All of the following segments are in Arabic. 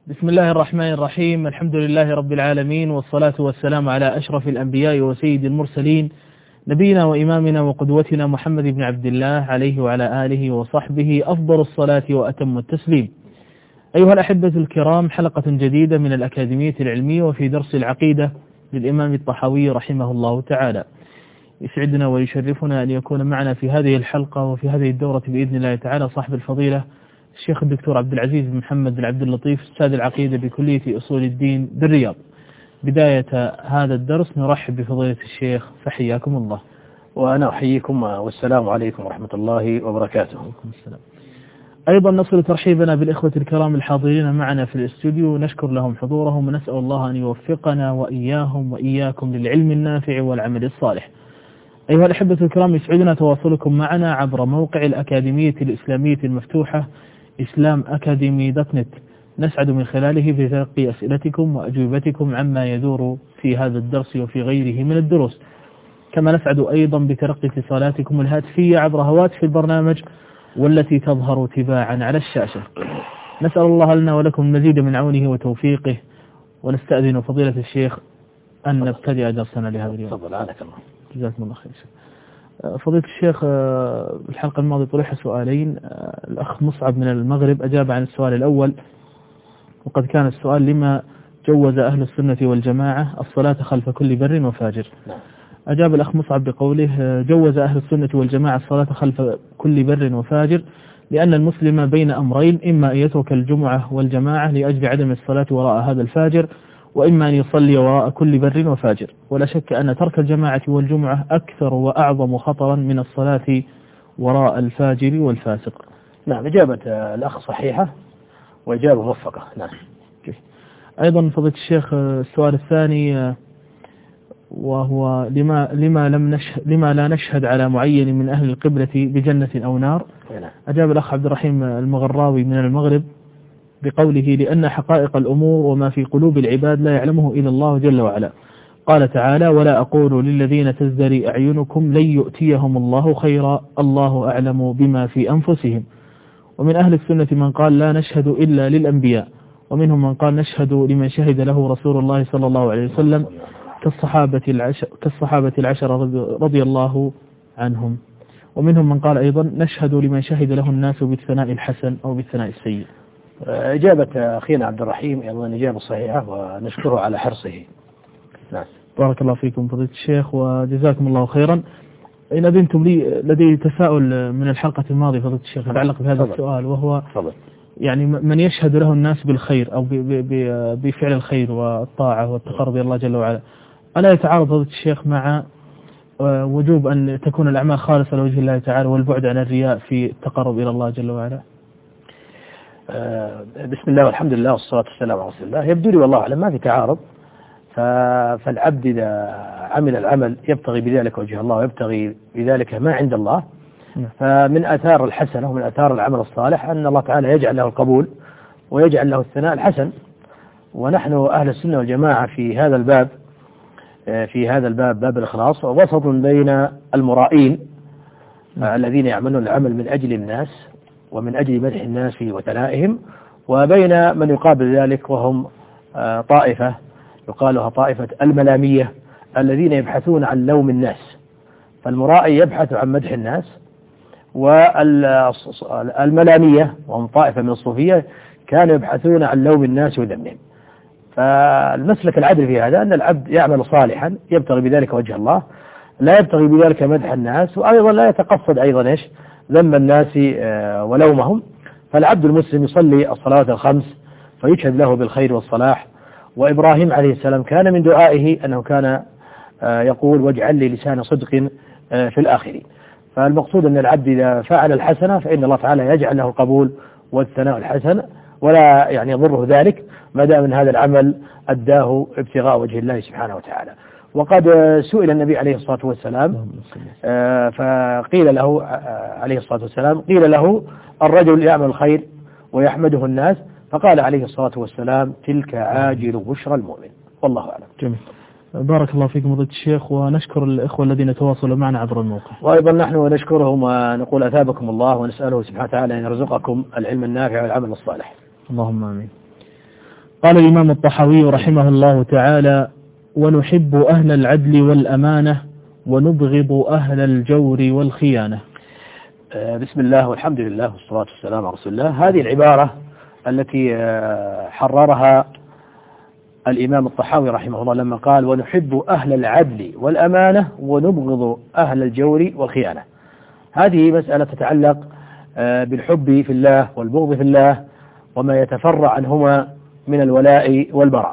بسم الله الرحمن الرحيم. الحمد لله رب العالمين، والصلاة والسلام على أشرف الأنبياء وسيد المرسلين، نبينا وإمامنا وقدوتنا محمد بن عبد الله عليه وعلى آله وصحبه أفضل الصلاة وأتم التسليم. أيها الأحبة الكرام، حلقة جديدة من الأكاديمية العلمية وفي درس العقيدة للإمام الطحاوي رحمه الله تعالى. يسعدنا ويشرفنا أن يكون معنا في هذه الحلقة وفي هذه الدورة بإذن الله تعالى صاحب الفضيلة الشيخ الدكتور عبد العزيز بن محمد بن عبد اللطيف، أستاذ العقيدة بكلية أصول الدين بالرياض. بداية هذا الدرس نرحب بفضيلة الشيخ، فحياكم الله. وأنا أحييكم، والسلام عليكم ورحمة الله وبركاته. وعليكم السلام. أيضا نصل ترحيبنا بالإخوة الكرام الحاضرين معنا في الاستوديو، نشكر لهم حضورهم ونسأل الله أن يوفقنا وإياهم وإياكم للعلم النافع والعمل الصالح. أيها الأحبة الكرام، يسعدنا تواصلكم معنا عبر موقع الأكاديمية الإسلامية المفتوحة islamacademy.net. نسعد من خلاله بتلقي أسئلتكم وأجوبتكم عما يدور في هذا الدرس وفي غيره من الدروس، كما نسعد أيضا بتلقي اتصالاتكم الهاتفية عبر هواتف البرنامج والتي تظهر تباعا على الشاشة. نسأل الله لنا ولكم المزيد من عونه وتوفيقه، ونستأذن فضيلة الشيخ أن نبتدئ درسنا لهذا اليوم. تفضل، عنك الله. جزاكم الله خير. فضيلة الشيخ، الحلقة الماضية طرح سؤالين. الأخ مصعب من المغرب أجاب عن السؤال الأول، وقد كان السؤال: لما جوز أهل السنة والجماعة الصلاة خلف كل بر وفاجر؟ أجاب الأخ مصعب بقوله: جوز أهل السنة والجماعة الصلاة خلف كل بر وفاجر لأن المسلم بين أمرين، إما أن يترك الجمعة والجماعة لأجل عدم الصلاة وراء هذا الفاجر، وإما أن يصلي وراء كل بر وفاجر. ولا شك أن ترك الجماعة والجمعة أكثر وأعظم خطرا من الصلاة وراء الفاجر والفاسق. نعم، إجابة الأخ صحيحة وإجابة موفقة. نعم. أيضا فضيلة الشيخ، السؤال الثاني وهو: لما لا نشهد على معين من أهل القبلة بجنة أو نار؟ أجاب الأخ عبد الرحيم المغراوي من المغرب بقوله: لأن حقائق الأمور وما في قلوب العباد لا يعلمه إلا الله جل وعلا. قال تعالى: ولا أقول للذين تزدري أعينكم لن يؤتيهم الله خيرا الله أعلم بما في أنفسهم. ومن أهل السنة من قال لا نشهد إلا للأنبياء، ومنهم من قال نشهد لمن شهد له رسول الله صلى الله عليه وسلم كالصحابة العشرة رضي الله عنهم. ومنهم من قال أيضا نشهد لمن شهد له الناس بالثناء الحسن أو بالثناء السيء. إجابة أخينا عبد الرحيم أيضا إجابة صحيحة، ونشكره على حرصه. نعم. بارك الله فيكم فضيلة الشيخ وجزاكم الله خيرا. إن أذنتم لي لدي تساؤل من الحلقة الماضية فضيلة الشيخ يتعلق بهذا السؤال، وهو يعني من يشهد له الناس بالخير أو بفعل الخير والطاعة والتقرب إلى الله جل وعلا، ألا يتعارض فضيلة الشيخ مع وجوب أن تكون الأعمال خالصة لوجه الله تعالى والبعد عن الرياء في التقرب إلى الله جل وعلا؟ بسم الله والحمد لله والصلاة والسلام على رسول الله. يبدو لي والله أعلم ما في تعارض، فالعبد إذا عمل العمل يبتغي بذلك وجه الله ويبتغي بذلك ما عند الله، فمن آثار الحسنة ومن آثار العمل الصالح أن الله تعالى يجعل له القبول ويجعل له الثناء الحسن. ونحن أهل السنة والجماعة في هذا الباب باب الإخلاص وسط بين المرائين الذين يعملون العمل من أجل الناس ومن أجل مدح الناس وثنائهم، وبين من يقابل ذلك وهم طائفة يقالها طائفة الملامية الذين يبحثون عن لوم الناس. فالمرائي يبحث عن مدح الناس، والملامية وهم طائفة من الصوفية كانوا يبحثون عن لوم الناس وذمهم. فالمسلك العدل في هذا أن العبد يعمل صالحا يبتغي بذلك وجه الله، لا يبتغي بذلك مدح الناس، وأيضا لا يتقصد أيضا ذم الناس ولومهم. فالعبد المسلم يصلي الصلوات الخمس فيشهد له بالخير والصلاح. وإبراهيم عليه السلام كان من دعائه أنه كان يقول: واجعل لي لسان صدق في الآخرين. فالمقصود أن العبد إذا فعل الحسنة فإن الله تعالى يجعل له القبول والثناء الحسن، ولا يضره ذلك ما دام من هذا العمل أداه ابتغاء وجه الله سبحانه وتعالى. وقد سئل النبي عليه الصلاة والسلام فقيل له عليه الصلاة والسلام الرجل يعمل الخير ويحمده الناس، فقال عليه الصلاة والسلام: تلك عاجل بشرى المؤمن. والله أعلم. جميل. بارك الله فيكم فضيلة الشيخ، ونشكر الإخوة الذين تواصلوا معنا عبر الموقع. وأيضا نحن نشكرهم ونقول أثابكم الله، ونسأله سبحانه وتعالى أن يرزقكم العلم النافع والعمل الصالح. اللهم آمين. قال الإمام الطحاوي رحمه الله تعالى: ونحب أهل العدل والأمانة ونبغض أهل الجور والخيانة. بسم الله والحمد لله والصلاة والسلام على رسول الله. هذه العبارة التي حررها الإمام الطحاوي رحمه الله لما قال: ونحب أهل العدل والأمانة ونبغض أهل الجور والخيانة. هذه مسألة تتعلق بالحب في الله والبغض في الله وما يتفرع عنهما من الولاء والبراء.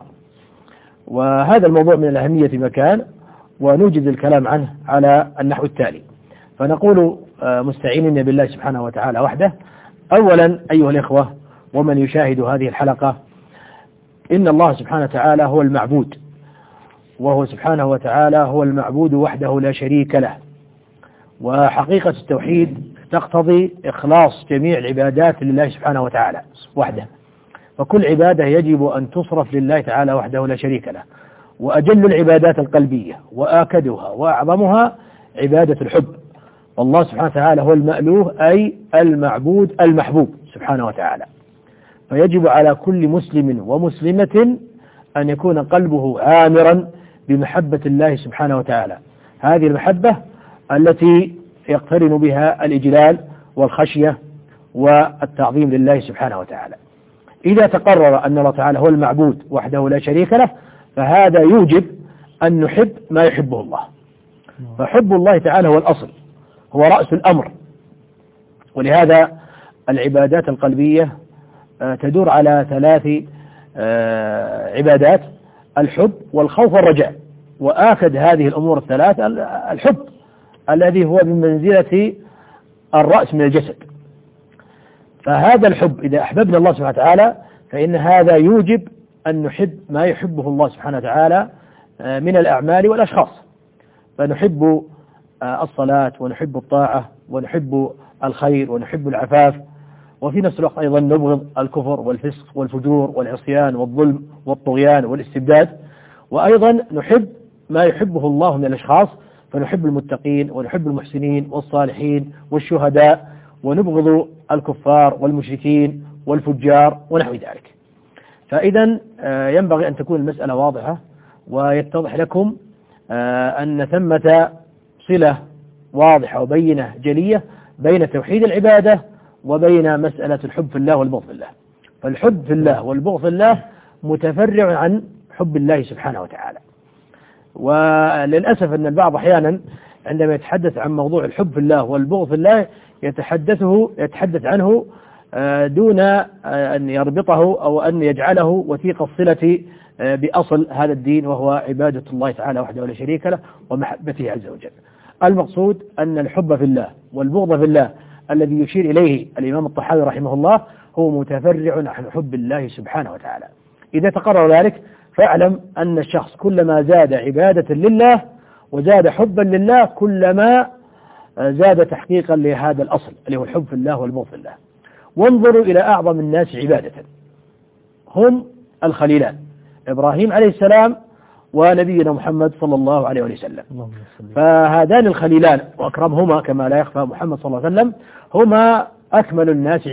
وهذا الموضوع من الأهمية مكان، ونوجد الكلام عنه على النحو التالي. فنقول مستعينين بالله سبحانه وتعالى وحده. أولا أيها الإخوة ومن يشاهد هذه الحلقة، إن الله سبحانه وتعالى هو المعبود، وهو سبحانه وتعالى هو المعبود وحده لا شريك له. وحقيقة التوحيد تقتضي إخلاص جميع العبادات لله سبحانه وتعالى وحده، فكل عبادة يجب أن تصرف لله تعالى وحده لا شريك له. وأجل العبادات القلبية وآكدها وأعظمها عبادة الحب، والله سبحانه وتعالى هو المألوه أي المعبود المحبوب سبحانه وتعالى. فيجب على كل مسلم ومسلمة أن يكون قلبه عامرا بمحبة الله سبحانه وتعالى، هذه المحبة التي يقترن بها الإجلال والخشية والتعظيم لله سبحانه وتعالى. إذا تقرر أن الله تعالى هو المعبود وحده لا شريك له، فهذا يوجب أن نحب ما يحبه الله. فحب الله تعالى هو الأصل، هو رأس الأمر. ولهذا العبادات القلبية تدور على 3 عبادات: الحب والخوف والرجاء. وآكد هذه الأمور ال3 الحب الذي هو بمنزلة الرأس من الجسد. فهذا الحب إذا أحببنا الله سبحانه وتعالى فإن هذا يوجب أن نحب ما يحبه الله سبحانه وتعالى من الأعمال والأشخاص. فنحب الصلاة ونحب الطاعة ونحب الخير ونحب العفاف، وفي نفس الوقت أيضا نبغض الكفر والفسق والفجور والعصيان والظلم والطغيان والاستبداد. وأيضا نحب ما يحبه الله من الأشخاص، فنحب المتقين ونحب المحسنين والصالحين والشهداء، ونبغض الكفار والمشركين والفجار ونحو ذلك. فإذا ينبغي أن تكون المسألة واضحة، ويتضح لكم أن ثمة صلة واضحة وبينة جلية بين توحيد العبادة وبين مسألة الحب في الله والبغض في الله. فالحب في الله والبغض في الله متفرع عن حب الله سبحانه وتعالى. وللأسف أن البعض أحيانا عندما يتحدث عن موضوع الحب في الله والبغض في الله يتحدث عنه دون أن يربطه أو أن يجعله وثيق الصلة بأصل هذا الدين، وهو عبادة الله تعالى وحده لا شريك له ومحبته عز وجل. المقصود أن الحب في الله والبغض في الله الذي يشير إليه الإمام الطحاوي رحمه الله هو متفرع عن حب الله سبحانه وتعالى. إذا تقرر ذلك فاعلم أن الشخص كلما زاد عبادة لله وزاد حبا لله كلما زاد تحقيقا لهذا الأصل اللي هو الحب في الله والبغض في الله. وانظروا إلى أعظم الناس عبادة، هم الخليلان إبراهيم عليه السلام ونبينا محمد صلى الله عليه وسلم. فهذان الخليلان وأكرمهما كما لا يخفى محمد صلى الله عليه وسلم هما أكمل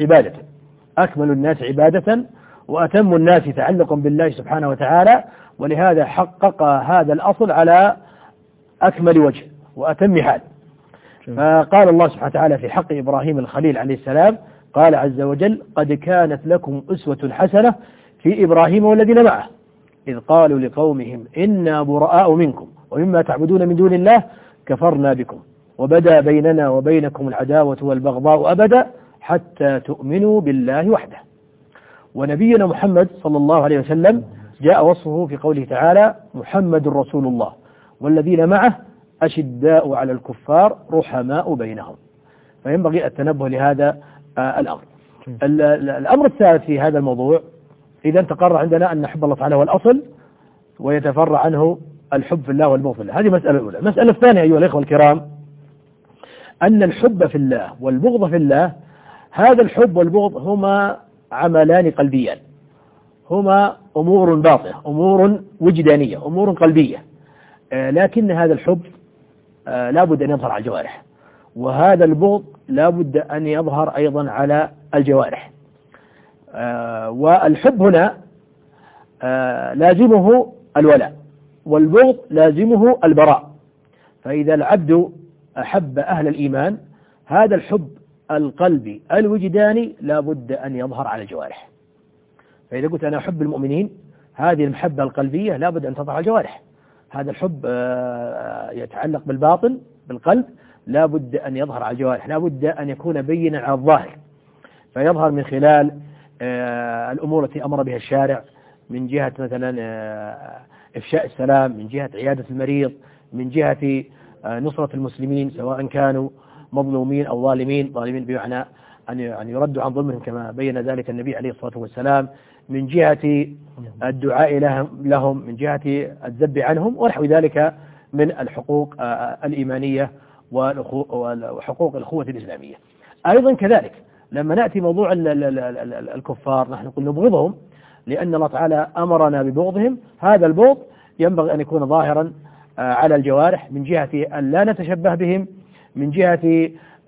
الناس عبادة وأتم الناس تعلقا بالله سبحانه وتعالى. ولهذا حقق هذا الأصل على أكمل وجه وأتم حال. فقال الله سبحانه وتعالى في حق إبراهيم الخليل عليه السلام، قال عز وجل: قد كانت لكم أسوة حسنة في إبراهيم والذين معه إذ قالوا لقومهم إنا براء منكم ومما تعبدون من دون الله كفرنا بكم وبدا بيننا وبينكم العداوة والبغضاء أبدا حتى تؤمنوا بالله وحده. ونبينا محمد صلى الله عليه وسلم جاء وصفه في قوله تعالى: محمد رسول الله والذين معه أشداء على الكفار رحماء بينهم. فينبغي التنبه لهذا الأمر. الأمر الثالث في هذا الموضوع، إذا تقرر عندنا أن حب الله تعالى هو الأصل ويتفرع عنه الحب في الله والبغض في الله. هذه مسألة الأولى. المسألة الثانية أيها الإخوة الكرام، أن الحب في الله والبغض في الله، هذا الحب والبغض هما عملان قلبيان، هما أمور باطنة، أمور وجدانية، أمور قلبية. لكن هذا الحب لا بد أن يظهر على الجوارح، وهذا البغض لا بد أن يظهر أيضا على الجوارح. والحب هنا لازمه الولاء، والبغض لازمه البراء. فإذا العبد أحب أهل الإيمان هذا الحب القلبي الوجداني لا بد أن يظهر على الجوارح. فإذا قلت أنا أحب المؤمنين هذه المحبة القلبية لا بد أن تظهر على الجوارح. هذا الحب يتعلق بالباطن بالقلب لا بد أن يظهر على الجوارح، لا بد أن يكون بينا على الظاهر، فيظهر من خلال الأمور التي أمر بها الشارع من جهة مثلا إفشاء السلام، من جهة عيادة المريض، من جهة نصرة المسلمين سواء كانوا مظلومين أو ظالمين بمعنى أن يردوا عن ظلمهم كما بين ذلك النبي عليه الصلاة والسلام، من جهة الدعاء لهم، من جهة الذب عنهم ونحو ذلك من الحقوق الإيمانية وحقوق الأخوة الإسلامية. أيضا كذلك لما نأتي موضوع الكفار نحن نقول نبغضهم لأن الله تعالى أمرنا ببغضهم. هذا البغض ينبغي أن يكون ظاهرا على الجوارح من جهة أن لا نتشبه بهم، من جهة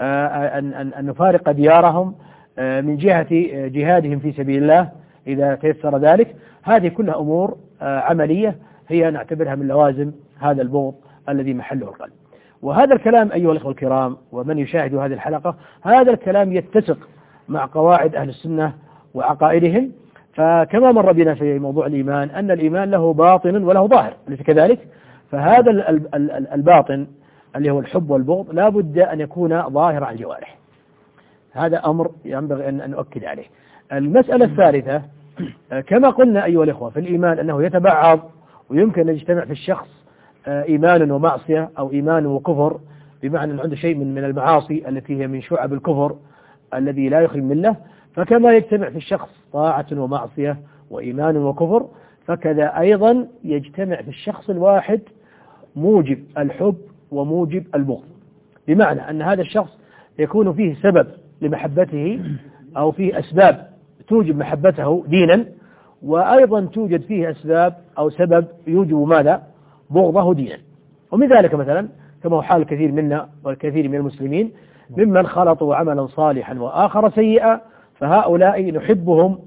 أن نفارق ديارهم، من جهة جهادهم في سبيل الله إذا تيسر ذلك. هذه كلها أمور عملية هي نعتبرها من لوازم هذا البغض الذي محله القلب. وهذا الكلام أيها الأخوة الكرام ومن يشاهد هذه الحلقة هذا الكلام يتسق مع قواعد أهل السنة وعقائدهم. فكما مر بنا في موضوع الإيمان أن الإيمان له باطن وله ظاهر، أليس كذلك؟ فهذا الباطن اللي هو الحب والبغض لا بد أن يكون ظاهر على الجوارح. هذا أمر ينبغي أن نؤكد عليه. المسألة الثالثة كما قلنا أيها الأخوة في الإيمان أنه يتبعض ويمكن أن يجتمع في الشخص إيمان ومعصية أو إيمان وكفر، بمعنى أن عنده شيء من المعاصي التي هي من شعب الكفر الذي لا يخرج منه. فكما يجتمع في الشخص طاعة ومعصية وإيمان وكفر فكذا أيضا يجتمع في الشخص الواحد موجب الحب وموجب البغض، بمعنى أن هذا الشخص يكون فيه سبب لمحبته أو فيه أسباب توجب محبته دينا، وأيضا توجد فيه أسباب أو سبب يوجب ماذا؟ بغضه دينا. ومن ذلك مثلا كما هو حال الكثير منا والكثير من المسلمين ممن خلطوا عملا صالحا وآخر سيئا، فهؤلاء نحبهم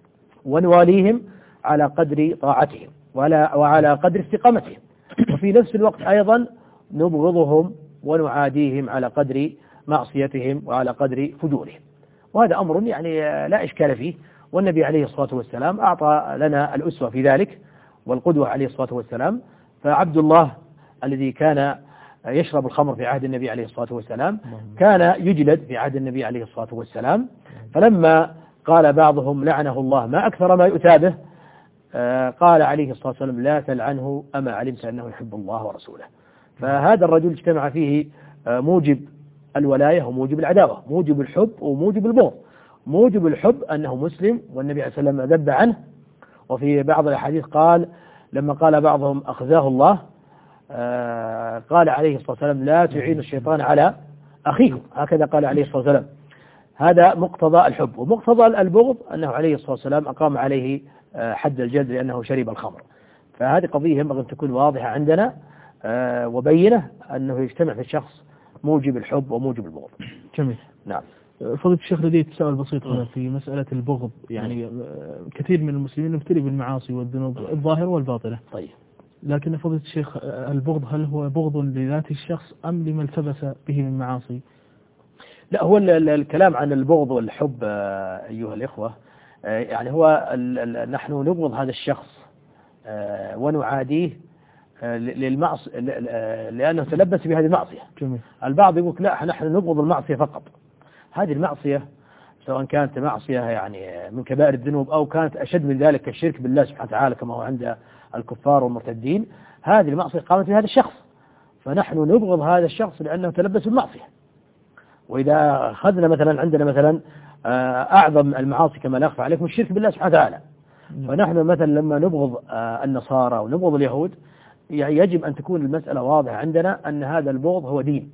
ونواليهم على قدر طاعتهم وعلى قدر استقامتهم، وفي نفس الوقت أيضا نبغضهم ونعاديهم على قدر معصيتهم وعلى قدر فجورهم. وهذا أمر يعني لا إشكال فيه، والنبي عليه الصلاة والسلام أعطى لنا الأسوة في ذلك والقدوة عليه الصلاة والسلام. فعبد الله الذي كان يشرب الخمر في عهد النبي عليه الصلاة والسلام كان يجلد في عهد النبي عليه الصلاة والسلام، فلما قال بعضهم لعنه الله ما أكثر ما يؤتى به قال عليه الصلاة والسلام لا تلعنه أما علمت أنه يحب الله ورسوله. فهذا الرجل اجتمع فيه موجب الولاية وموجب العداوة، موجب الحب وموجب البغض. موجب الحب أنه مسلم والنبي عليه الصلاة والسلام ذب عنه، وفي بعض الأحاديث قال لما قال بعضهم أخزاه الله قال عليه الصلاة والسلام لا تعين الشيطان على أخيكم، هكذا قال عليه الصلاة والسلام. هذا مقتضى الحب. ومقتضى البغض أنه عليه الصلاة والسلام أقام عليه حد الجلد لأنه شرب الخمر. فهذه قضية ينبغي أن تكون واضحة عندنا وبينة أنه يجتمع في الشخص موجب الحب وموجب البغض. جميل. نعم. فضيلة الشيخ لدي تساؤل بسيط في مسألة البغض، يعني كثير من المسلمين يبتلي بالمعاصي والذنوب الظاهرة والباطنة. طيب. لكن فضيلة الشيخ البغض هل هو بغض لذات الشخص أم لما التبس به من معاصي؟ لا، هو الكلام عن البغض والحب أيها الإخوة يعني هو نحن نبغض هذا الشخص ونعاديه للمعصية لأنه تلبس بهذه المعصية. جميل. البعض يقول لا نحن نبغض المعصية فقط. هذه المعصية سواء كانت معصية يعني من كبائر الذنوب أو كانت أشد من ذلك كالشرك بالله سبحانه وتعالى كما هو عند الكفار والمرتدين، هذه المعصية قامت بهذا الشخص، فنحن نبغض هذا الشخص لأنه تلبس بالمعصية. وإذا أخذنا مثلا عندنا مثلا أعظم المعاصي كما لا يخفى عليكم الشرك بالله سبحانه وتعالى، فنحن مثلا لما نبغض النصارى ونبغض اليهود يجب أن تكون المسألة واضحة عندنا أن هذا البغض هو دين،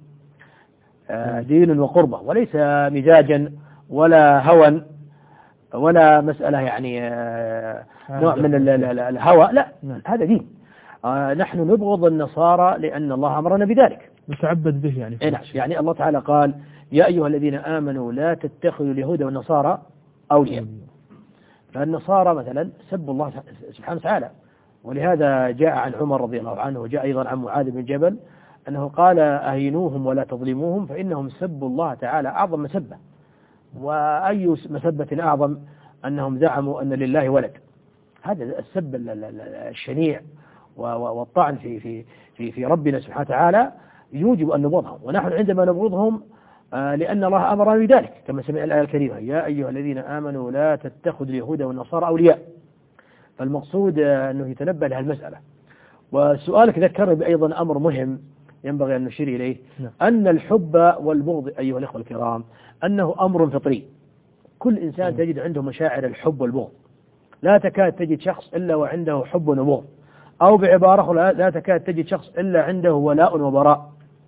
دين وقربة، وليس مزاجا ولا هوى ولا مسألة يعني نوع من الهوى، لا هذا دين. نحن نبغض النصارى لأن الله أمرنا بذلك، نتعبد به يعني. يعني الله تعالى قال يا أيها الذين آمنوا لا تتخذوا اليهود والنصارى أولياء. فالنصارى مثلا سبوا الله سبحانه وتعالى، ولهذا جاء عن عمر رضي الله عنه وجاء أيضا عن معاذ بن جبل أنه قال أهينوهم ولا تظلموهم فإنهم سبوا الله تعالى أعظم مسبة. وأي مسبة أعظم أنهم زعموا أن لله ولد. هذا السب الشنيع والطعن في ربنا سبحانه وتعالى يوجب أن نبغضهم، ونحن عندما نبغضهم لأن الله أمرنا بذلك كما سمع الآية الكريمة يا أيها الذين آمنوا لا تتخذوا اليهود والنصارى أولياء. فالمقصود أنه يتنبه لها المسألة. وسؤالك ذكرني أيضا أمر مهم ينبغي أن نشير إليه، أن الحب والبغض أيها الأخوة الكرام أنه أمر فطري. كل إنسان تجد عنده مشاعر الحب والبغض، لا تكاد تجد شخص إلا وعنده حب وبغض، أو بعبارة لا تكاد تجد شخص إلا عنده ولاء وبراء.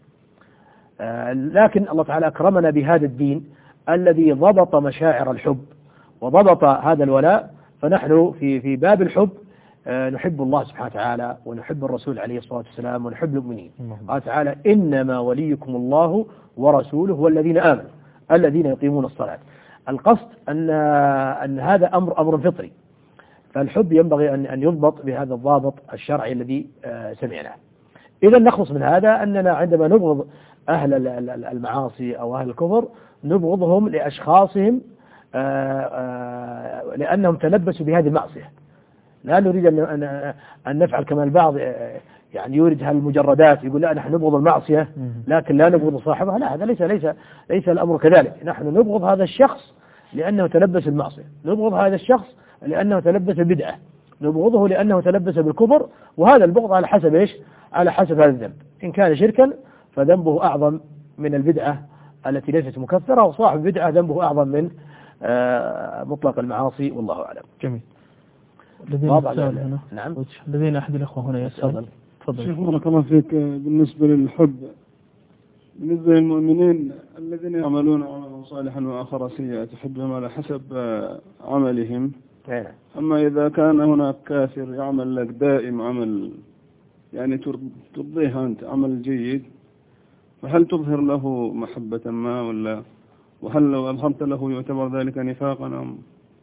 لكن الله تعالى أكرمنا بهذا الدين الذي ضبط مشاعر الحب وضبط هذا الولاء. فنحن في باب الحب نحب الله سبحانه وتعالى ونحب الرسول عليه الصلاة والسلام ونحب المؤمنين. قال تعالى إنما وليكم الله ورسوله والذين آمنوا الذين يقيمون الصلاة. القصد أن هذا أمر فطري، فالحب ينبغي أن يضبط بهذا الضابط الشرعي الذي سمعناه. إذا نخلص من هذا أننا عندما نبغض أهل المعاصي أو أهل الكفر نبغضهم لأشخاصهم لأنهم تلبسوا بهذه المعصية. لا نريد أن نفعل كما البعض يعني يورد هالمجردات يقول لا نحن نبغض المعصية لكن لا نبغض صاحبها. لا، هذا ليس الأمر كذلك. نحن نبغض هذا الشخص لأنه تلبس المعصية، نبغض هذا الشخص لأنه تلبس البدعة، نبغضه لأنه تلبس بالكفر. وهذا البغض على حسب إيش؟ على حسب هذا الذنب. إن كان شركا فذنبه أعظم من البدعة التي ليست مكفرة، وصاحب البدعة ذنبه أعظم من مطلق المعاصي. والله أعلم. جميل. نعم. لدينا أحد الأخوة هنا يسأل. تفضل. شيخ بارك الله فيك، بالنسبة للحب، بالنسبة للمؤمنين الذين يعملون عملا صالحا وآخر سيئا تحبهم على حسب عملهم. أما إذا كان هناك كافر يعمل لك دائم عمل يعني ترضيه أنت عمل جيد، فهل تظهر له محبة ما وهل لو أظهرت له يعتبر ذلك نفاقا أم؟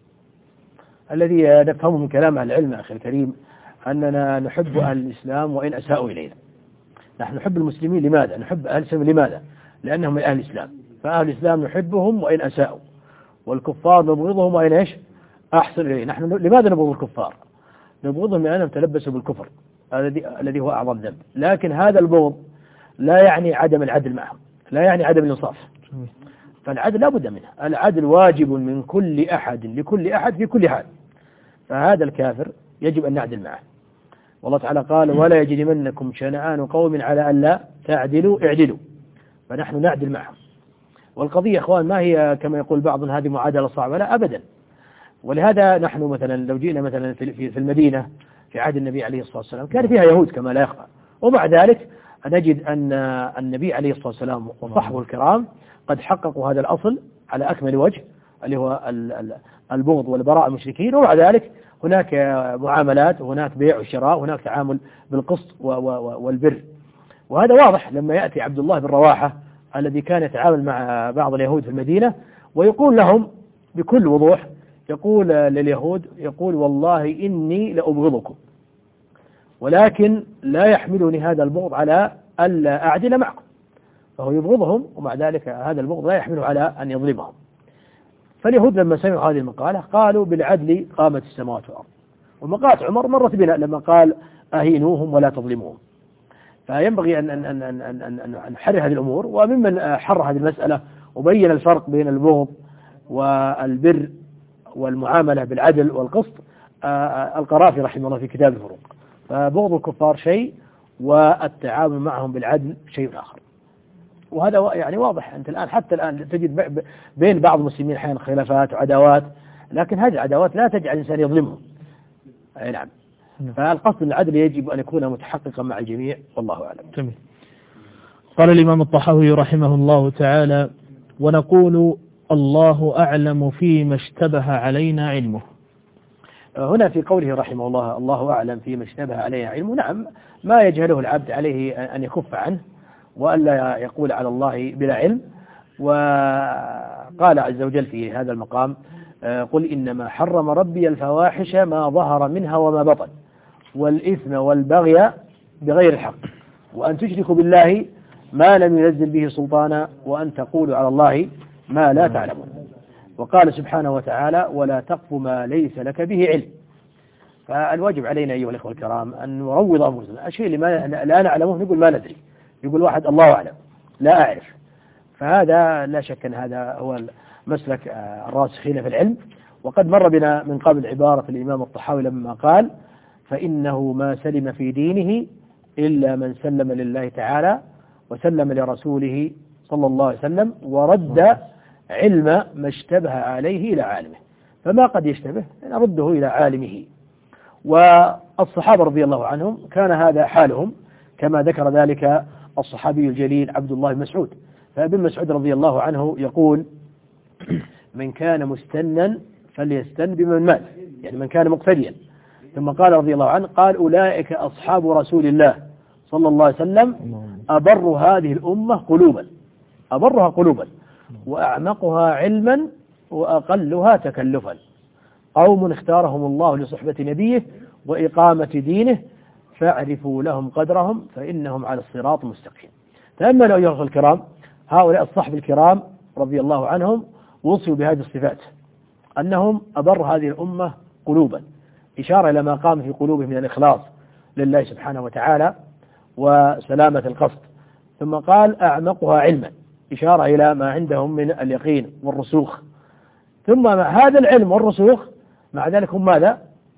الذي نفهمه من كلام العلم أخي الكريم أننا نحب أهل الإسلام وإن أساءوا إلينا. نحن نحب المسلمين. لماذا؟ نحب أهل الإسلام. لماذا؟ لأنهم من أهل الإسلام، فأهل الإسلام نحبهم وإن أساءوا، والكفار نبغضهم وإن إيش؟ أحسن إليه. نحن لماذا نبغض الكفار؟ نبغضهم لأنهم تلبسوا بالكفر الذي هو أعظم ذنب. لكن هذا البغض لا يعني عدم العدل معهم، لا يعني عدم الإنصاف. فالعدل لا بد منه. العدل واجب من كل أحد لكل أحد في كل حال. فهذا الكافر يجب أن نعدل معه. والله تعالى قال ولا يجرمنكم شنآن قوم على أن لا تعدلوا اعدلوا. فنحن نعدل معهم. والقضية إخوان ما هي كما يقول بعض هذه معادلة صعبة، لا أبدا. ولهذا نحن مثلا لو جئنا مثلا في المدينة في عهد النبي عليه الصلاة والسلام كان فيها يهود كما لا يخفى، ومع ذلك نجد أن النبي عليه الصلاة والسلام وصحبه الكرام قد حققوا هذا الأصل على أكمل وجه اللي هو البغض والبراء المشركين. ومع ذلك هناك معاملات وهناك بيع وشراء وهناك تعامل بالقسط والبر. وهذا واضح لما يأتي عبد الله بن رواحة الذي كان يتعامل مع بعض اليهود في المدينة ويقول لهم بكل وضوح، يقول لليهود يقول والله إني لأبغضكم ولكن لا يحملني هذا البغض على ألا أعدل معكم. فهو يبغضهم ومع ذلك هذا البغض لا يحمله على أن يظلمهم. فاليهود لما سمعوا هذه المقالة قالوا بالعدل قامت السماوات والأرض. ومقالة عمر مرت بنا لما قال أهينوهم ولا تظلموهم. فينبغي أن نحرر هذه الأمور. وممن حر هذه المسألة وبين الفرق بين البغض والبر والمعاملة بالعدل والقسط القرافي رحمه الله في كتاب الفروق. فبغض الكفار شيء والتعامل معهم بالعدل شيء آخر. وهذا يعني واضح. أنت الآن حتى الآن تجد بين بعض المسلمين أحيانا خلافات وعداوات، لكن هذه العداوات لا تجعل الإنسان يظلمهم. أي نعم. فالقصد العدل يجب أن يكون متحققا مع الجميع. والله أعلم. جميل. قال الإمام الطحاوي رحمه الله تعالى ونقول الله أعلم فيما اشتبه علينا علمه. هنا في قوله رحمه الله الله أعلم فيما اشتبه علينا علمه، نعم ما يجهله العبد عليه أن يكف عنه وألا يقول على الله بلا علم. وقال عز وجل في هذا المقام قل إنما حرم ربي الفواحش ما ظهر منها وما بطن والإثم والبغي بغير الحق وأن تشركوا بالله ما لم ينزل به سلطانا وأن تقولوا على الله ما لا تعلمون. وقال سبحانه وتعالى ولا تقف ما ليس لك به علم. فالواجب علينا أيها الأخوة الكرام أن نروض أنفسنا. الشيء اللي لا نعلمه نقول ما ندري، يقول واحد الله أعلم لا أعرف. فهذا لا شك أن هذا هو مسلك الراسخين في العلم. وقد مر بنا من قبل عبارة الإمام الطحاوي لما قال فإنه ما سلم في دينه إلا من سلم لله تعالى وسلم لرسوله صلى الله عليه وسلم ورد علم ما اشتبه عليه إلى عالمه. فما قد يشتبه نرده إلى عالمه. والصحابة رضي الله عنهم كان هذا حالهم كما ذكر ذلك الصحابي الجليل عبد الله بن مسعود. فابن مسعود رضي الله عنه يقول من كان مستنا فليستن بمن مات، يعني من كان مقتديا. ثم قال رضي الله عنه قال أولئك أصحاب رسول الله صلى الله عليه وسلم أبر هذه الأمة قلوبا، أبرها قلوبا وأعمقها علما وأقلها تكلفا، قوم اختارهم الله لصحبة نبيه وإقامة دينه فاعرفوا لهم قدرهم فإنهم على الصراط المستقيم. تأملوا أيها الأخوة الكرام هؤلاء الصحب الكرام رضي الله عنهم وصفوا بهذه الصفات أنهم أبر هذه الأمة قلوبا، إشارة إلى ما قام في قلوبهم من الإخلاص لله سبحانه وتعالى وسلامة القصد. ثم قال أعمقها علما، إشارة إلى ما عندهم من اليقين والرسوخ. ثم مع هذا العلم والرسوخ مع ذلك هم ماذا؟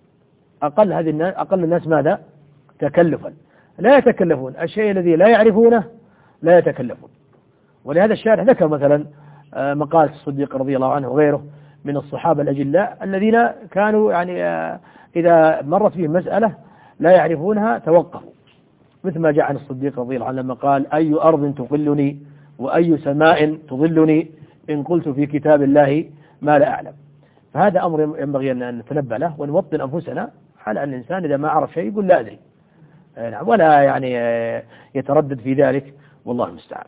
أقل الناس ماذا؟ تكلفا، لا يتكلفون الشيء الذي لا يعرفونه لا يتكلفون. ولهذا الشارح ذكر مثلا مقالة الصديق رضي الله عنه وغيره من الصحابة الأجلاء الذين كانوا يعني إذا مرت بهم مسألة لا يعرفونها توقفوا، مثل ما جاء عن الصديق رضي الله عنه لما قال أي أرض تقلني وأي سماء تظلني إن قلت في كتاب الله ما لا أعلم. فهذا أمر ينبغي أن نتنبه له ونوطن أنفسنا على أن الإنسان إذا ما عرف شيء يقول لا أدري ولا يعني يتردد في ذلك، والله المستعان.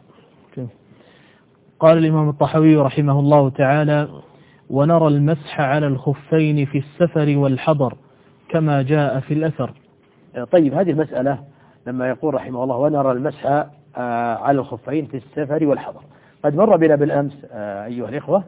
قال الإمام الطحاوي رحمه الله تعالى ونرى المسح على الخفين في السفر والحضر كما جاء في الأثر. طيب هذه المسألة لما يقول رحمه الله ونرى المسح على الخفين في السفر والحضر، قد مر بنا بالأمس أيها الإخوة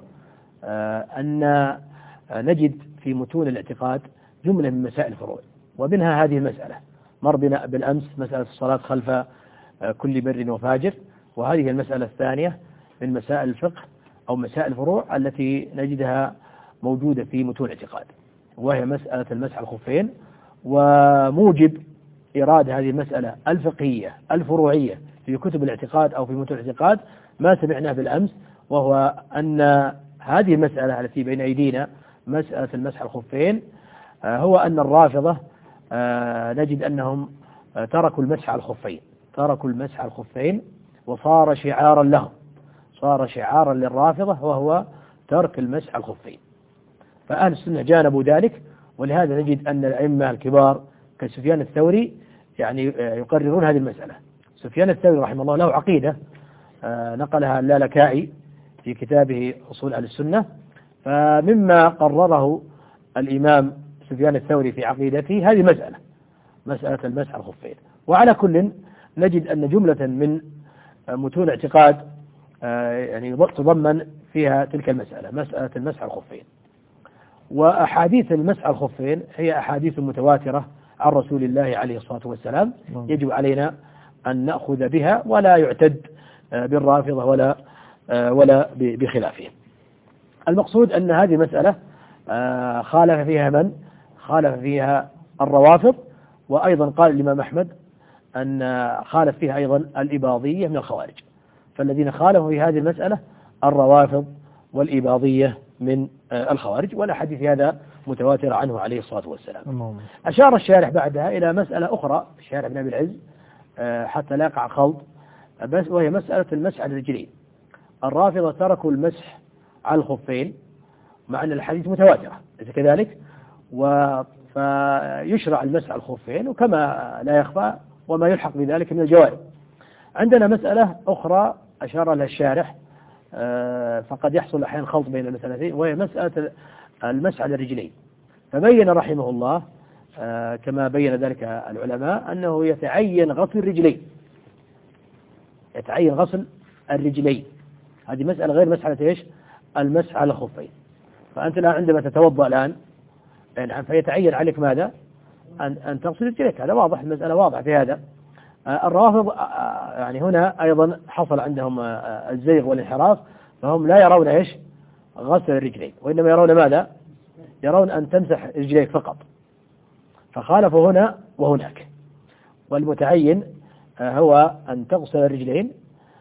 أن نجد في متون الاعتقاد جملة من مسائل الفروع، ومنها هذه المسألة. مر بنا بالأمس مسألة الصلاة خلف كل بر وفاجر، وهذه المسألة الثانية من مسائل الفقه أو مسائل الفروع التي نجدها موجودة في متون الاعتقاد، وهي مسألة المسح على الخفين. وموجب إرادة هذه المسألة الفقهية الفروعية في كتب الاعتقاد أو في متون الاعتقاد ما سمعناه بالأمس، وهو أن هذه المسألة التي بين أيدينا مسألة المسح على الخفين هو أن الرافضة نجد أنهم تركوا المسح على الخفين، تركوا المسح على الخفين وصار شعارا لهم، صار شعارا للرافضة وهو ترك المسح على الخفين. فأهل السنة جانبوا ذلك، ولهذا نجد أن الأئمة الكبار كسفيان الثوري يعني يقررون هذه المسألة. سفيان الثوري رحمه الله له عقيدة نقلها اللالكائي في كتابه أصول أهل السنة، فمما قرره الإمام سفيان الثوري في عقيدته هذه مسألة المسح على الخفين. وعلى كل نجد أن جملة من متون اعتقاد يعني تضمن فيها تلك المسألة، مسألة المسح على الخفين. وأحاديث المسح على الخفين هي أحاديث متواترة عن رسول الله عليه الصلاة والسلام، يجب علينا أن نأخذ بها ولا يعتد بالرافضة ولا بخلافهم. المقصود أن هذه مسألة خالف فيها من؟ خالف فيها الروافض، وأيضا قال الإمام أحمد أن خالف فيها أيضا الإباضية من الخوارج. فالذين خالفوا في هذه المسألة الروافض والإباضية من الخوارج، والأحاديث هذا متواتر عنه عليه الصلاة والسلام. أشار الشارح بعدها إلى مسألة أخرى في الشارح بن أبي العز حتى لا يقع خلط، وهي مسألة المسح على الرجلين. الرافضة تركوا المسح على الخفين مع أن الحديث متواترة ليس كذلك، فيشرع المسح على الخفين وكما لا يخفى وما يلحق بذلك من الجوارب. عندنا مسألة أخرى أشار لها الشارح فقد يحصل أحيانا خلط بين المسألتين، وهي مسألة المسح على الرجلين، فبين رحمه الله كما بين ذلك العلماء أنه يتعين غسل الرجلين، يتعين غسل الرجلين. هذه مسألة غير مسألة إيش؟ المسح على الخفين. فأنت الآن عندما تتوضأ الآن فيتعين عليك ماذا؟ أن تغسل رجليك، هذا واضح، المسألة واضحة في هذا. الروافض يعني هنا أيضا حصل عندهم الزيغ والانحراف، فهم لا يرون إيش؟ غسل الرجلين، وإنما يرون ماذا؟ يرون أن تمسح رجليك فقط، فخالفوا هنا وهناك. والمتعين هو أن تغسل الرجلين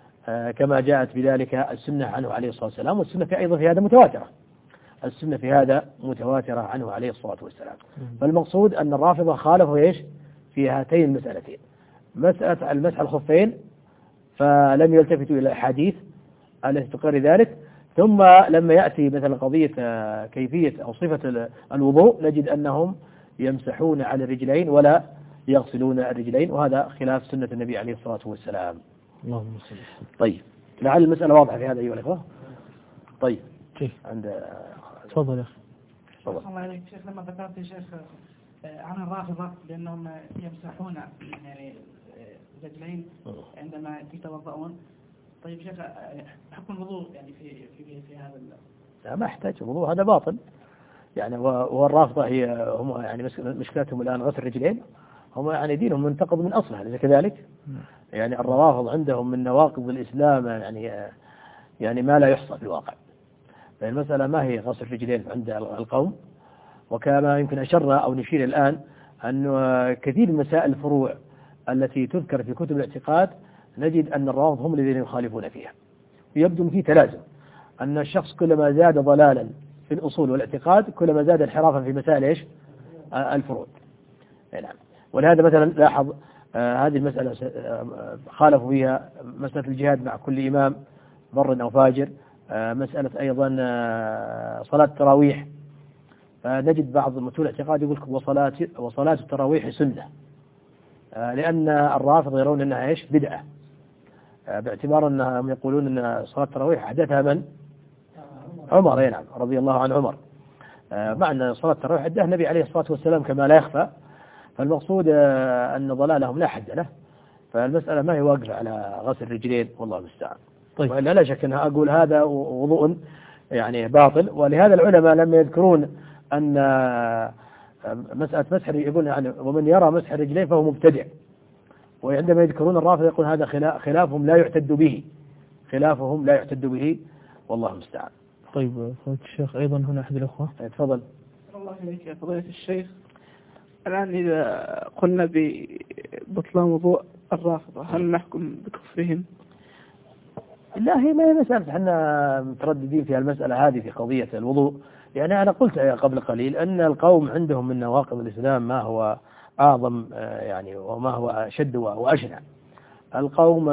كما جاءت بذلك السنة عنه عليه الصلاة والسلام، والسنة في أيضا في هذا متواترة، السنة في هذا متواترة عنه عليه الصلاة والسلام. فالمقصود أن الرافضة خالفوا إيش؟ في هاتين المسألتين، مسألة المسح الخفين فلم يلتفتوا إلى الأحاديث التي تقر ذلك، ثم لما يأتي مثلا قضية كيفية أو صفة الوضوء نجد أنهم يمسحون على الرجلين ولا يغسلون الرجلين، وهذا خلاف سنة النبي عليه الصلاة والسلام. اللهم صل. طيب لعل المسألة واضحة في هذا أيها الأخوة. طيب كيف؟ عند تفضل يا أخي. تفضل. الله عليك شيخ، لما ذكرت يا شيخ عن الرافضة بأنهم يمسحون يعني رجلين عندما يتوضؤون، طيب شيخ حكم الوضوء يعني في هذا لا ما يحتاج الوضوء، هذا باطل يعني. والرافضة هي هم يعني مشكلتهم الآن غسل الرجلين، هم يعني دينهم منتقض من أصله، أليس كذلك؟ يعني الروافض عندهم من نواقض الإسلام يعني ما لا يحصى في الواقع. فالمسألة ما هي غسل الرجلين عند القوم، وكما يمكن أشرنا أو نشير الآن أن كثير من مسائل الفروع التي تذكر في كتب الاعتقاد نجد أن الروافض هم الذين يخالفون فيها، ويبدو أن في تلازم، أن الشخص كلما زاد ضلالا في الأصول والاعتقاد كلما زاد انحرافا في مسائل إيش؟ الفروع. نعم. ولهذا مثلا لاحظ هذه المسألة خالفوا فيها مسألة الجهاد مع كل إمام بر أو فاجر، مسألة أيضا صلاة التراويح، نجد بعض متون الاعتقاد يقول وصلاة التراويح سنة، لأن الرافضة يرون أنها إيش؟ بدعة، باعتبار أنهم يقولون أن صلاة التراويح أحدثها من؟ عمر. نعم رضي الله عن عمر، مع أن صلاة التراويح أحدثها النبي عليه الصلاة والسلام كما لا يخفى. فالمقصود أن ضلالهم لا حد له، فالمسألة ما هي واقفة على غسل الرجلين والله المستعان. طيب. وإلا لا شك أنها أقول هذا وضوء يعني باطل. ولهذا العلماء لما يذكرون أن مسألة مسح يقول يعني ومن يرى مسح الرجلين فهو مبتدع، وعندما يذكرون الرافضة يقول هذا خلافهم لا يعتد به، خلافهم لا يعتد به والله المستعان. طيب فضيلة الشيخ أيضا هنا أحد الأخوة. تفضل. الله عليك يا فضيلة الشيخ، الآن إذا قلنا ببطلان وضوء الرافضة هل نحكم بكفرهم؟ لا هي ما هي مسألة احنا مترددين في المسألة هذه في قضية الوضوء. يعني أنا قلت قبل قليل أن القوم عندهم من نواقض الإسلام ما هو أعظم يعني وما هو أشد وأشنع. القوم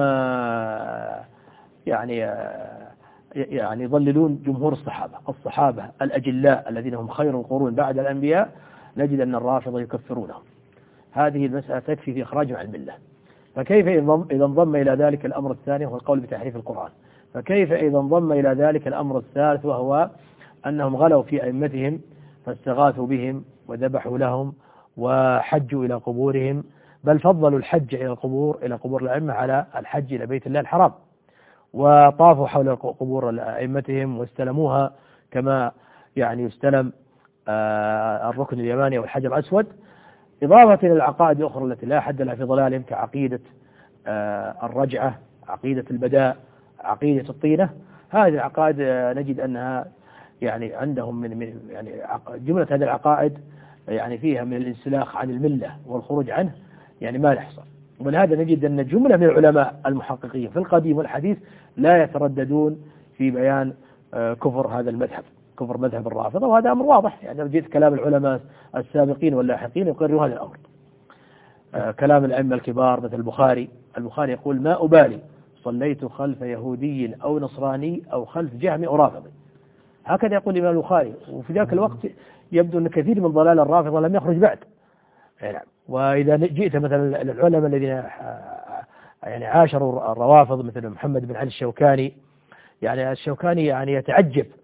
يعني يضللون جمهور الصحابة الأجلاء الذين هم خير القرون بعد الأنبياء، نجد أن الرافضة يكفرونهم. هذه المسألة تكفي في إخراجهم عن الملة. فكيف إذا انضم إلى ذلك الأمر الثاني وهو القول بتحريف القرآن، فكيف إذا انضم إلى ذلك الأمر الثالث وهو أنهم غلوا في أئمتهم فاستغاثوا بهم وذبحوا لهم وحجوا إلى قبورهم، بل فضلوا الحج إلى قبور الأئمة على الحج إلى بيت الله الحرام، وطافوا حول قبور أئمتهم واستلموها كما يعني يستلم الركن اليماني والحجر الأسود، إضافة إلى العقائد الأخرى التي لا حد لها في ضلالهم كعقيدة الرجعة، عقيدة البداء، عقيدة الطينة. هذه العقائد نجد أنها يعني عندهم من يعني جملة هذه العقائد يعني فيها من الانسلاخ عن الملة والخروج عنه يعني ما نحصى. ولهذا نجد أن جملة من العلماء المحققين في القديم والحديث لا يترددون في بيان كفر هذا المذهب، كفر مذهب الرافضة، وهذا أمر واضح. يعني لو جيت كلام العلماء السابقين واللاحقين يقرروا هذا الأمر. كلام الأئمة الكبار مثل البخاري يقول ما أبالي صليت خلف يهودي أو نصراني أو خلف جهمي أو رافضي، هكذا يقول الإمام البخاري. وفي ذاك الوقت يبدو أن كثير من ضلال الرافضة لم يخرج بعد. نعم. وإذا جئت مثلا العلماء الذين يعني عاشروا الروافض مثل محمد بن علي الشوكاني، يعني الشوكاني يعني يتعجب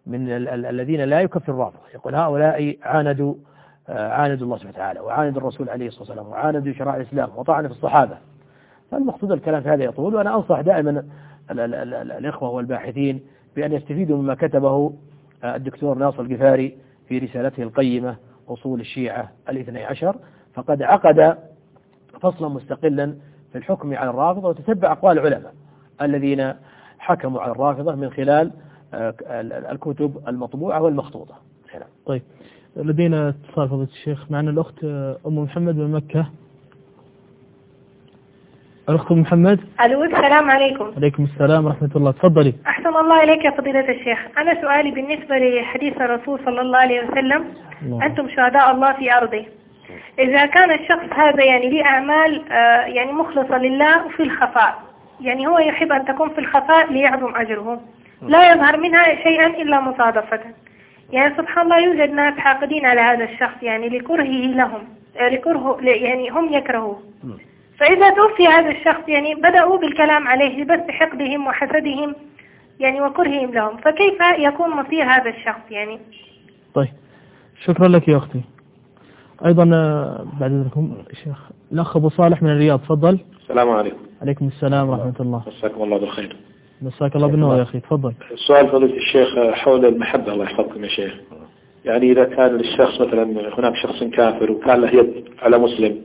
من الذين لا يكفر الرافضة، يقول هؤلاء عاندوا الله سبحانه وتعالى، وعاندوا الرسول عليه الصلاة والسلام، وعاندوا شرائع الإسلام، وطعنوا في الصحابة. فالمقصود الكلام في هذا يطول، وأنا أنصح دائما الإخوة والباحثين بأن يستفيدوا مما كتبه الدكتور ناصر القفاري في رسالته القيمة أصول الشيعة الاثني عشر، فقد عقد فصلا مستقلا في الحكم على الرافضة، وتتبع أقوال العلماء الذين حكموا على الرافضة من خلال الكتب المطبوعة والمخطوطة. طيب، لدينا اتصال فضيلة الشيخ، معنا الأخت أم محمد من مكة. الأخت أم محمد. ألو، السلام عليكم. عليكم السلام ورحمة الله، تفضلي. أحسن الله إليك يا فضيلة الشيخ. أنا سؤالي بالنسبة لحديث الرسول صلى الله عليه وسلم أنتم شهداء الله في أرضه. إذا كان الشخص هذا يعني ليه أعمال يعني مخلصة لله وفي الخفاء، يعني هو يحب أن تكون في الخفاء ليعظم أجره، لا يظهر منها شيئا إلا مصادفة. يعني سبحان الله يوجد ناس حاقدين على هذا الشخص يعني لكرهه لهم، يعني هم يكرهوه. فإذا توفي هذا الشخص يعني بدأوا بالكلام عليه بس حقدهم وحسدهم يعني وكرههم لهم، فكيف يكون مصير هذا الشخص يعني؟ طيب، شكرا لك يا أختي. أيضا بعد ذلك الشيخ الأخ أبو صالح من الرياض، تفضل. السلام عليكم. عليكم السلام ورحمة الله. مساكم الله بالخير. مساك الله بالنور يا أخي، تفضل. السؤال فضيلة الشيخ حول المحبة، الله يحفظكم يا شيخ. يعني إذا كان للشخص مثلا هناك شخص كافر وكان له يد على مسلم،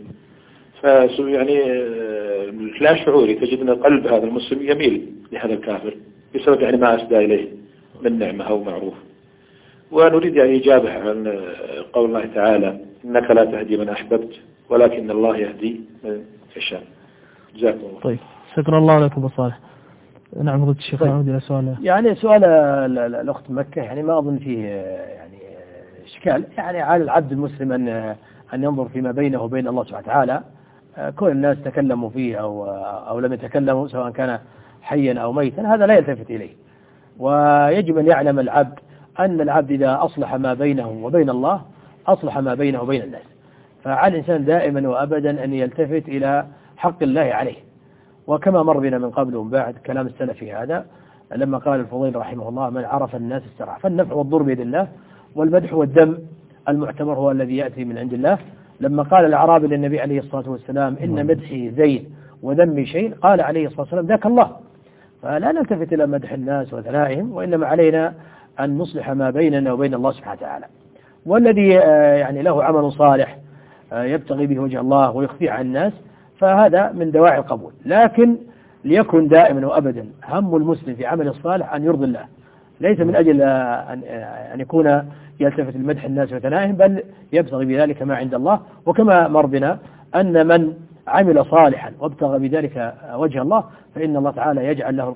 يعني لا شعوري تجد أن قلب هذا المسلم يميل لهذا الكافر بسبب يعني ما أسدى إليه من نعمة أو معروف. ونريد يعني إجابة عن قول الله تعالى إنك لا تهدي من أحببت ولكن الله يهدي من يشاء. جزاكم الله. طيب، شكرا الله لك أبو صالح. نعم فضيلة الشيخ، نعود إلى سؤال. يعني سؤال الأخت مكة يعني ما أظن فيه يعني إشكال. يعني على العبد المسلم أن ينظر فيما بينه وبين الله سبحانه وتعالى، كل الناس تكلموا فيه أو لم يتكلموا، سواء كان حيا أو ميتا، هذا لا يلتفت إليه. ويجب أن يعلم العبد أن العبد إذا أصلح ما بينه وبين الله أصلح ما بينه وبين الناس. فعلى الإنسان دائما وأبدا أن يلتفت إلى حق الله عليه. وكما مر بنا من قبل وبعد كلام السلف في هذا، لما قال الفضيل رحمه الله من عرف الناس استراح. فالنفع والضر بيد الله، والمدح والدم المعتبر هو الذي يأتي من عند الله. لما قال الأعرابي للنبي عليه الصلاة والسلام إن مدحي زين وذمي شيء، قال عليه الصلاة والسلام ذاك الله. فلا نلتفت إلى مدح الناس وثنائهم، وإنما علينا أن نصلح ما بيننا وبين الله سبحانه وتعالى. والذي يعني له عمل صالح يبتغي به وجه الله ويخفي عن الناس، فهذا من دواعي القبول. لكن ليكن دائما وأبدا هم المسلم في عمل الصالح أن يرضي الله، ليس من أجل أن يكون يلتفت لمدح الناس وثنائهم، بل يبتغي بذلك ما عند الله. وكما مر بنا أن من عمل صالحا وابتغى بذلك وجه الله فإن الله تعالى يجعل له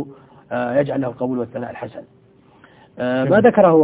القبول والثناء الحسن. ما ذكره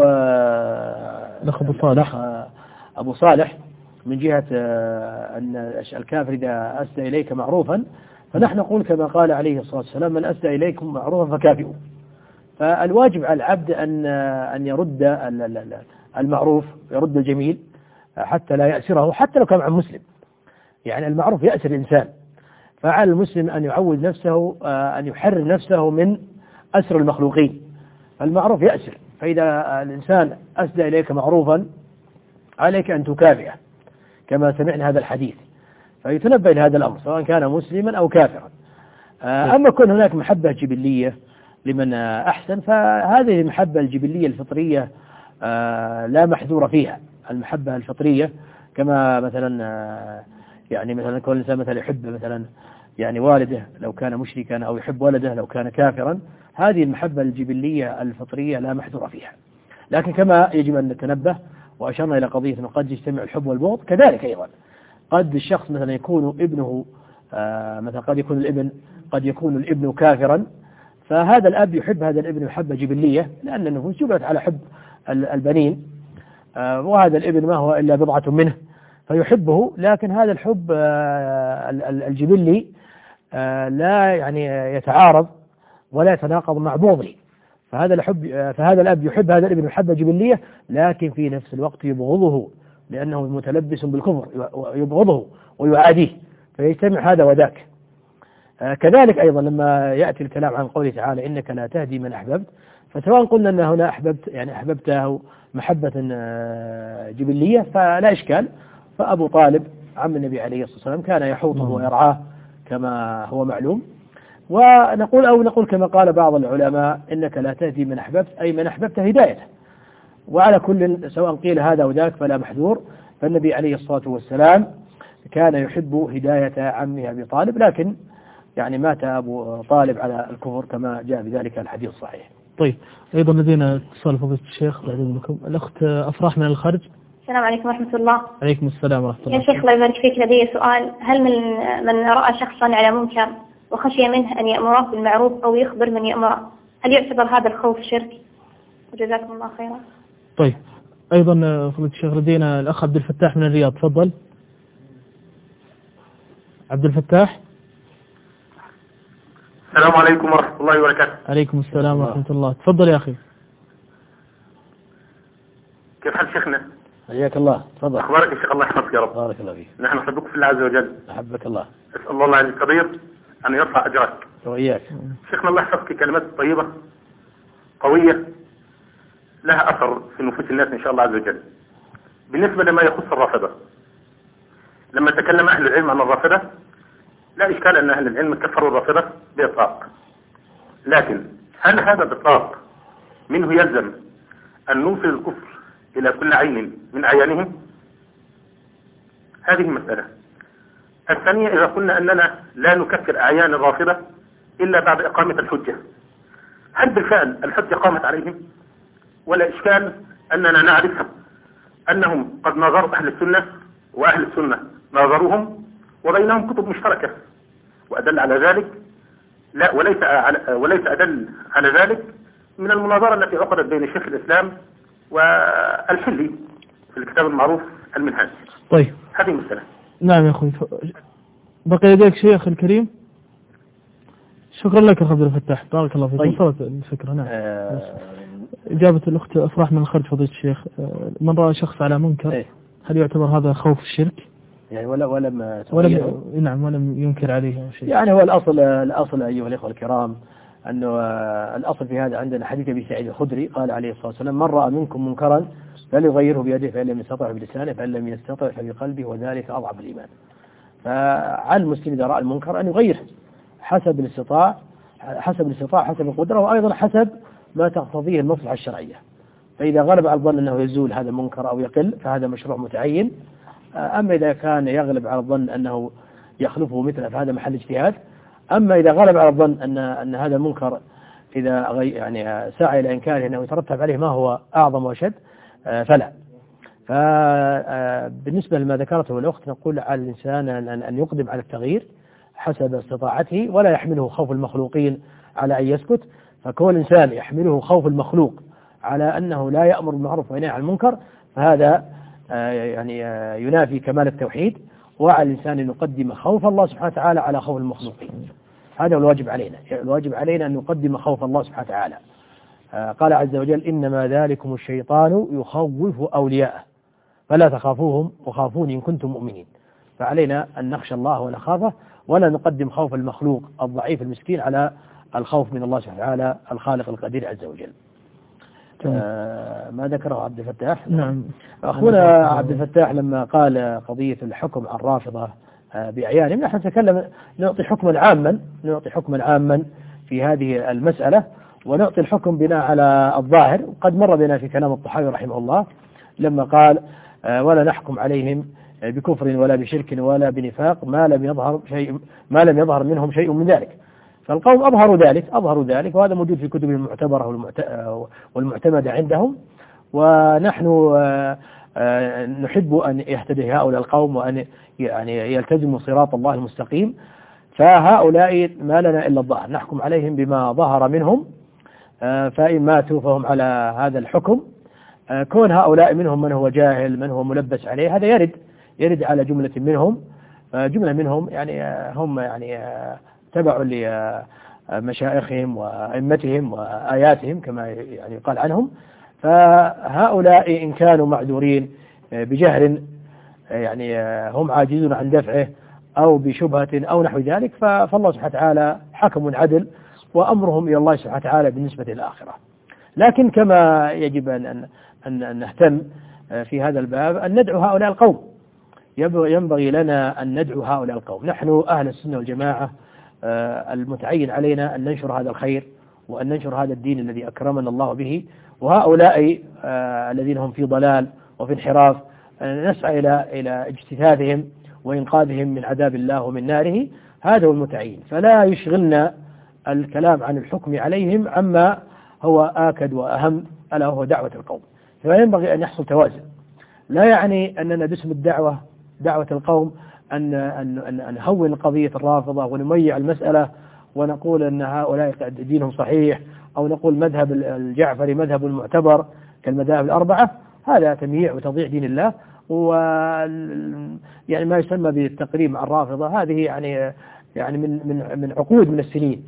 أبو صالح من جهة أن الكافر إذا أسدى إليك معروفا، فنحن نقول كما قال عليه الصلاة والسلام من أسدى إليكم معروفا فكافئوا. فالواجب على العبد أن يرد المعروف، يرد الجميل حتى لا يأسره، حتى لو كان عن مسلم. يعني المعروف يأسر الإنسان، فعلى المسلم أن يعود نفسه أن يحرر نفسه من أسر المخلوقين. المعروف يأسر، فإذا الإنسان أسدى إليك معروفا عليك أن تكافئه كما سمعنا هذا الحديث، فيتنبه لهذا الأمر سواء كان مسلما أو كافرا. أما كون هناك محبة جبلية لمن أحسن، فهذه المحبة الجبلية الفطرية لا محذور فيها. المحبة الفطرية كما مثلا يعني مثلا كل إنسان مثلا يحب مثلا يعني والده لو كان مشركا، أو يحب ولده لو كان كافرا، هذه المحبة الجبلية الفطرية لا محذور فيها. لكن كما يجب أن نتنبه، وأشرنا إلى قضية أنه قد يجتمع الحب والبغض، كذلك أيضا قد الشخص مثلا يكون ابنه مثلا قد يكون الابن كافرا، فهذا الأب يحب هذا الابن محبة جبلية، لأن النفوس جبلت على حب البنين، وهذا الابن ما هو إلا بضعة منه فيحبه. لكن هذا الحب الجبلي لا يعني يتعارض ولا يتناقض مع بغضه. فهذا الأب يحب هذا الابن محبة جبلية، لكن في نفس الوقت يبغضه لأنه متلبس بالكفر، يبغضه ويعاديه، فيجتمع هذا وذاك. كذلك أيضا لما يأتي الكلام عن قوله تعالى إنك لا تهدي من أحببت، فسواء قلنا أن هنا أحببته محبة جبلية فلا إشكال. فأبو طالب عم النبي عليه الصلاة والسلام كان يحوطه ويرعاه كما هو معلوم. ونقول كما قال بعض العلماء إنك لا تهدي من أحببت، أي من أحببت هدايته. وعلى كل سواء قيل هذا وذاك فلا محذور. فالنبي عليه الصلاة والسلام كان يحب هداية عمه أبي طالب، لكن يعني مات أبو طالب على الكفر كما جاء بذلك الحديث الصحيح. طيب أيضا لدينا اتصال فضيلة الشيخ بعد إذنكم، الأخت أفراح من الخرج. السلام عليكم ورحمة الله. عليكم السلام ورحمة الله. يا شيخ الله يبارك فيك، لدي سؤال. هل من رأى شخصا على منكر وخشي منه أن يأمره بالمعروف أو يخبر من يأمره، هل يعتبر هذا الخوف شرك؟ وجزاكم الله خيرا. طيب أيضا فضيلة الشيخ لدينا الأخ عبد الفتاح من الرياض، تفضل عبد الفتاح. السلام عليكم ورحمة الله وبركاته. عليكم السلام ورحمة الله، تفضل يا أخي. كيف حال شيخنا؟ حياك الله، تفضل. أخبارك يا شيخ؟ الله يحفظك يا رب. بارك الله فيك. نحن نحبك في الله عز وجل. أحبك الله. أسأل الله العلي الكبير أن يرفع أجرك. وإياك. شيخنا الله يحفظك، كلمات طيبة قوية لها أثر في نفوس الناس إن شاء الله عز وجل. بالنسبة لما يخص الرافضة، لما تكلم أهل العلم عن الرافضة لا إشكال أن أهل العلم كفروا الرافضة بإطلاق، لكن هل هذا الإطلاق منه يلزم أن نوصل الكفر إلى كل عين من أعيانهم؟ هذه مسألة. الثانية، إذا قلنا أننا لا نكفر أعيان الرافضة إلا بعد إقامة الحجة، هل بالفعل الحجة قامت عليهم؟ ولا إشكال أننا نعرف أنهم قد ناظروا أهل السنة وأهل السنة ناظروهم وبينهم كتب مشتركة، وأدل على ذلك لا وليس أدل على ذلك من المناظرة التي عقدت بين شيخ الإسلام والحلي في الكتاب المعروف المنهاج. طيب هذه مسألة. نعم يا أخوي، بقي لديك شيء أخي الكريم. شكرا لك يا عبد الفتاح، بارك الله فيك. طيب. وصلت الفكرة. نعم. إجابة الأخت أفراح من الخرج فضيلة الشيخ، من رأى شخص على منكر هل يعتبر هذا خوف الشرك؟ يعني ولم ينكر عليه شيء. يعني هو الأصل أيها الإخوة الكرام أنه الأصل في هذا عندنا حديث أبي سعيد الخدري قال عليه الصلاة والسلام: من رأى منكم منكرا فليغيره بيده، فإن لم يستطع بلسانه، فإن لم يستطع فبقلبه، وذلك أضعف الإيمان. فعلى المسلم إذا رأى المنكر أن يغيره حسب الاستطاعة، حسب القدرة، وأيضا حسب ما تقتضيه المصلحة الشرعية. فإذا غلب على الظن أنه يزول هذا المنكر أو يقل فهذا مشروع متعين. أما إذا كان يغلب على الظن أنه يخلفه مثله فهذا محل اجتهاد. أما إذا غلب على الظن أن هذا المنكر إذا يعني سعى إلى إنكاره أنه يترتب عليه ما هو أعظم وأشد فلا. فبالنسبة لما ذكرته الأخت نقول على الإنسان أن يقدم على التغيير حسب استطاعته، ولا يحمله خوف المخلوقين على أن يسكت. فكون الإنسان يحمله خوف المخلوق على أنه لا يأمر بالمعروف وينهى عن المنكر فهذا يعني ينافي كمال التوحيد. وعلى الإنسان أن يقدم خوف الله سبحانه وتعالى على خوف المخلوقين. هذا هو الواجب علينا. الواجب علينا أن نقدم خوف الله سبحانه وتعالى. قال عز وجل: إنما ذلكم الشيطان يخوف أولياءه فلا تخافوهم وخافون إن كنتم مؤمنين. فعلينا أن نخشى الله ونخافه، ولا نقدم خوف المخلوق الضعيف المسكين على الخوف من الله سبحانه وتعالى الخالق القدير عز وجل. ما ذكره عبد الفتاح. نعم. أخونا عبد الفتاح لما قال قضية الحكم عن الرافضة بأعيانهم، نحن نتكلم نعطي حكما عاما في هذه المسألة، ونعطي الحكم بناء على الظاهر. قد مر بنا في كلام الطحاوي رحمه الله لما قال: ولا نحكم عليهم بكفر ولا بشرك ولا بنفاق ما لم يظهر منهم شيء من ذلك. فالقوم أظهروا ذلك، وهذا موجود في كتبهم المعتبرة والمعتمدة عندهم. ونحن نحب أن يهتدي هؤلاء القوم وأن يعني يلتزموا صراط الله المستقيم. فهؤلاء ما لنا إلا الظاهر، نحكم عليهم بما ظهر منهم، فإن ماتوا فهم على هذا الحكم. كون هؤلاء منهم من هو جاهل، من هو ملبس عليه، هذا يرد على جملة منهم يعني هم يعني تبعوا لمشايخهم وأئمتهم وآياتهم كما يعني يقال عنهم. فهؤلاء إن كانوا معذورين بجهل يعني هم عاجزون عن دفعه أو بشبهة أو نحو ذلك، فالله سبحانه وتعالى حكم عدل، وأمرهم إلى الله سبحانه وتعالى بالنسبة للآخرة. لكن كما يجب أن نهتم في هذا الباب أن ندعو هؤلاء القوم. ينبغي لنا أن ندعو هؤلاء القوم. نحن أهل السنة والجماعة المتعين علينا أن ننشر هذا الخير وأن ننشر هذا الدين الذي أكرمنا الله به، وهؤلاء الذين هم في ضلال وفي انحراف نسعى إلى اجتثاثهم وإنقاذهم من عذاب الله ومن ناره. هذا هو المتعين، فلا يشغلنا الكلام عن الحكم عليهم عما هو آكد وأهم، ألا وهو دعوة القوم. فينبغي أن يحصل توازن. لا يعني أننا باسم دعوة القوم أن نهون قضية الرافضة ونميع المسألة ونقول أن هؤلاء دينهم صحيح، أو نقول مذهب الجعفري مذهب معتبر كالمذاهب الأربعة. هذا تمييع وتضييع دين الله، يعني ما يسمى بالتقريب مع الرافضة. هذه يعني من عقود من السنين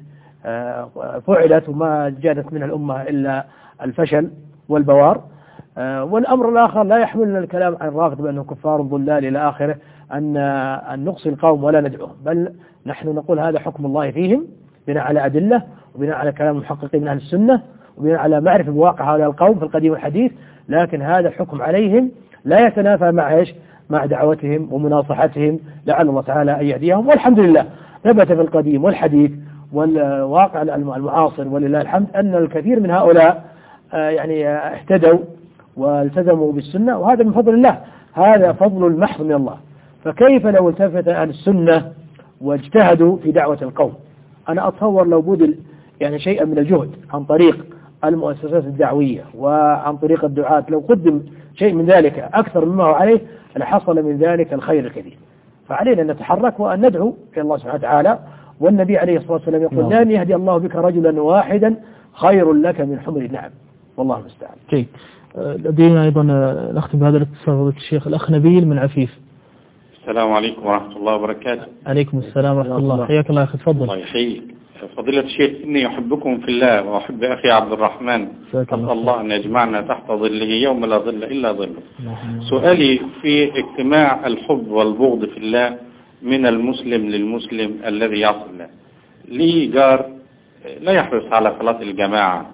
فعلت وما جادت منها الأمة إلا الفشل والبوار. والأمر الآخر لا يحملنا الكلام عن الرافضة بأنه كفار ضلال إلى آخره أن نقصي القوم ولا ندعوهم، بل نحن نقول هذا حكم الله فيهم بناء على أدلة وبناء على كلام المحققين من أهل السنة وبناء على معرفة بواقع هؤلاء القوم في القديم والحديث. لكن هذا الحكم عليهم لا يتنافى مع دعوتهم ومناصحتهم، لعل الله تعالى أن يهديهم. والحمد لله ثبت في القديم والحديث والواقع المعاصر ولله الحمد أن الكثير من هؤلاء يعني اهتدوا والتزموا بالسنة، وهذا من فضل الله، هذا فضل المحض من الله. فكيف لو التفت أهل السنة واجتهدوا في دعوة القوم؟ أنا أتصور لو بذل يعني شيئا من الجهد عن طريق المؤسسات الدعوية وعن طريق الدعاة، لو قدم شيء من ذلك أكثر مما هو عليه لحصل من ذلك الخير الكثير. فعلينا أن نتحرك وأن ندعو إلى الله سبحانه وتعالى. والنبي عليه الصلاة والسلام يقول: لن يهدي الله بك رجلا واحدا خير لك من حمر النعم. والله المستعان. جيد. لدينا أيضا نختم بهذا الاتصال الشيخ الأخ نبيل من عفيف. السلام عليكم ورحمة الله وبركاته. عليكم السلام ورحمة الله. حياك الله أخي، تفضل. الله يحييك. فضيلة الشيخ، إني أحبكم في الله وأحب أخي عبد الرحمن، أسأل الله أن يجمعنا تحت ظله يوم لا ظل إلا ظله. سؤالي في اجتماع الحب والبغض في الله من المسلم للمسلم الذي يعصي الله. لي جار لا يحرص على صلاة الجماعة،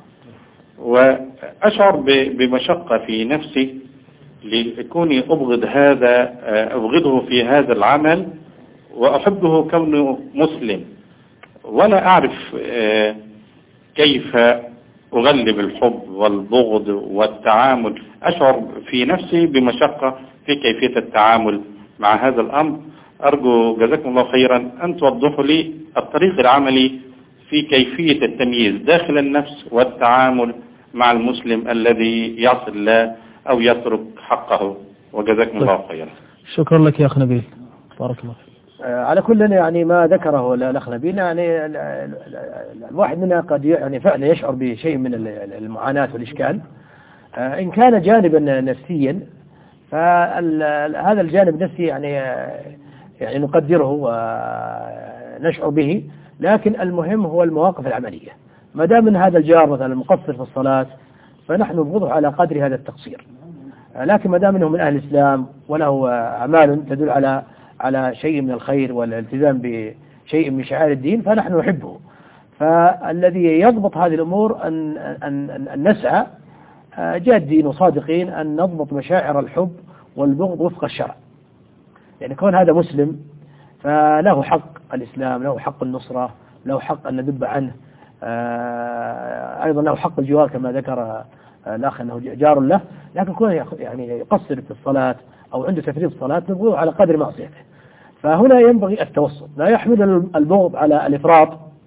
وأشعر بمشقة في نفسي لكوني أبغضه في هذا العمل وأحبه كونه مسلم، ولا أعرف كيف أغلب الحب والبغض والتعامل. أشعر في نفسي بمشقة في كيفية التعامل مع هذا الأمر. أرجو جزاكم الله خيرا أن توضحوا لي الطريق العملي في كيفية التمييز داخل النفس والتعامل مع المسلم الذي يعصي الله أو يترك حقه، وجزاكم الله خيرا. شكرا لك يا أخ نبيل، بارك الله فيك. على كل يعني ما ذكره الأخ نبيل، يعني الواحد منا قد يعني فعلا يشعر بشيء من المعاناة والإشكال. إن كان جانبا نفسيا فهذا الجانب النفسي يعني نقدره ونشعر به، لكن المهم هو المواقف العملية. ما دام من هذا الجار مثلا مقصر في الصلاة فنحن نبغضه على قدر هذا التقصير، لكن ما دام انه من أهل الإسلام وله أعمال تدل على شيء من الخير والالتزام بشيء من شعائر الدين فنحن نحبه. فالذي يضبط هذه الأمور أن نسعى جادين وصادقين أن نضبط مشاعر الحب والبغض وفق الشرع. يعني كون هذا مسلم فله حق الإسلام، له حق النصرة، له حق أن ندب عنه، أيضا له حق الجوار كما ذكر الأخ أنه جار له، لكن كون يعني يقصر في الصلاة أو عنده تفريط الصلاة نبغضه على قدر معصيته. فهنا ينبغي التوسط، لا يحمل البغض على الإفراط